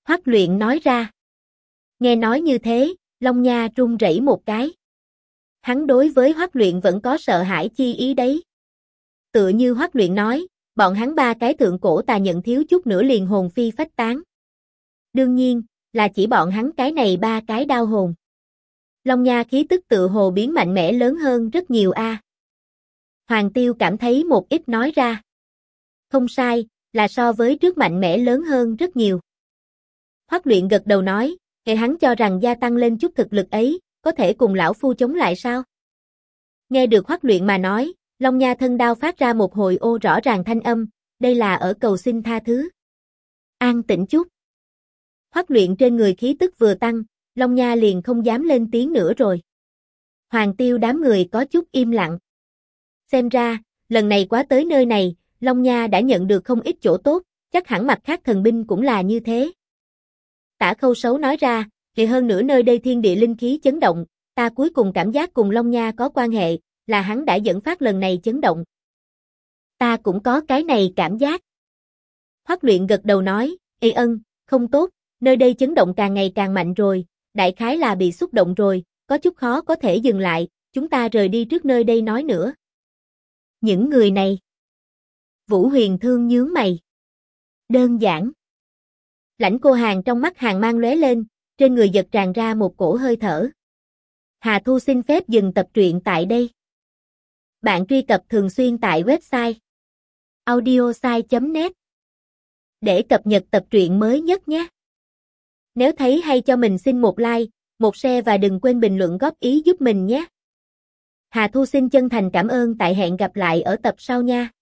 Hoắc Luyện nói ra. Nghe nói như thế, Long Nha run rẩy một cái. Hắn đối với Hoắc Luyện vẫn có sợ hãi chi ý đấy. Tựa như Hoắc Luyện nói, bọn hắn ba cái thượng cổ tà nhận thiếu chút nữa liền hồn phi phách tán. Đương nhiên, là chỉ bọn hắn cái này ba cái đao hồn. Long Nha khí tức tự hồ biến mạnh mẽ lớn hơn rất nhiều a. Hoàng Tiêu cảm thấy một ít nói ra. Không sai, là so với trước mạnh mẽ lớn hơn rất nhiều. Hoắc Luyện gật đầu nói, hệ hắn cho rằng gia tăng lên chút thực lực ấy, có thể cùng lão phu chống lại sao? Nghe được Hoắc Luyện mà nói, Long Nha thân đao phát ra một hồi ô rõ ràng thanh âm, đây là ở cầu xin tha thứ. An tĩnh chút. Hoắc Luyện trên người khí tức vừa tăng, Long Nha liền không dám lên tiếng nữa rồi. Hoàng Tiêu đám người có chút im lặng. Xem ra, lần này quá tới nơi này, Long Nha đã nhận được không ít chỗ tốt, chắc hẳn mặt khác thần binh cũng là như thế. Tả Khâu Sấu nói ra, thì hơn nữa nơi đây thiên địa linh khí chấn động, ta cuối cùng cảm giác cùng Long Nha có quan hệ, là hắn đã dẫn phát lần này chấn động. Ta cũng có cái này cảm giác. Hoắc Luyện gật đầu nói, ê ân, không tốt, nơi đây chấn động càng ngày càng mạnh rồi, đại khái là bị xúc động rồi, có chút khó có thể dừng lại, chúng ta rời đi trước nơi đây nói nữa. Những người này. Vũ Huyền Thương nhướng mày. Đơn giản. Lãnh Cô Hàn trong mắt hàn mang lóe lên, trên người giật tràn ra một cổ hơi thở. Hà Thu xin phép dừng tập truyện tại đây. Bạn truy cập thường xuyên tại website audiosai.net để cập nhật tập truyện mới nhất nhé. Nếu thấy hay cho mình xin một like, một share và đừng quên bình luận góp ý giúp mình nhé. Hà Thu xin chân thành cảm ơn, tại hẹn gặp lại ở tập sau nha.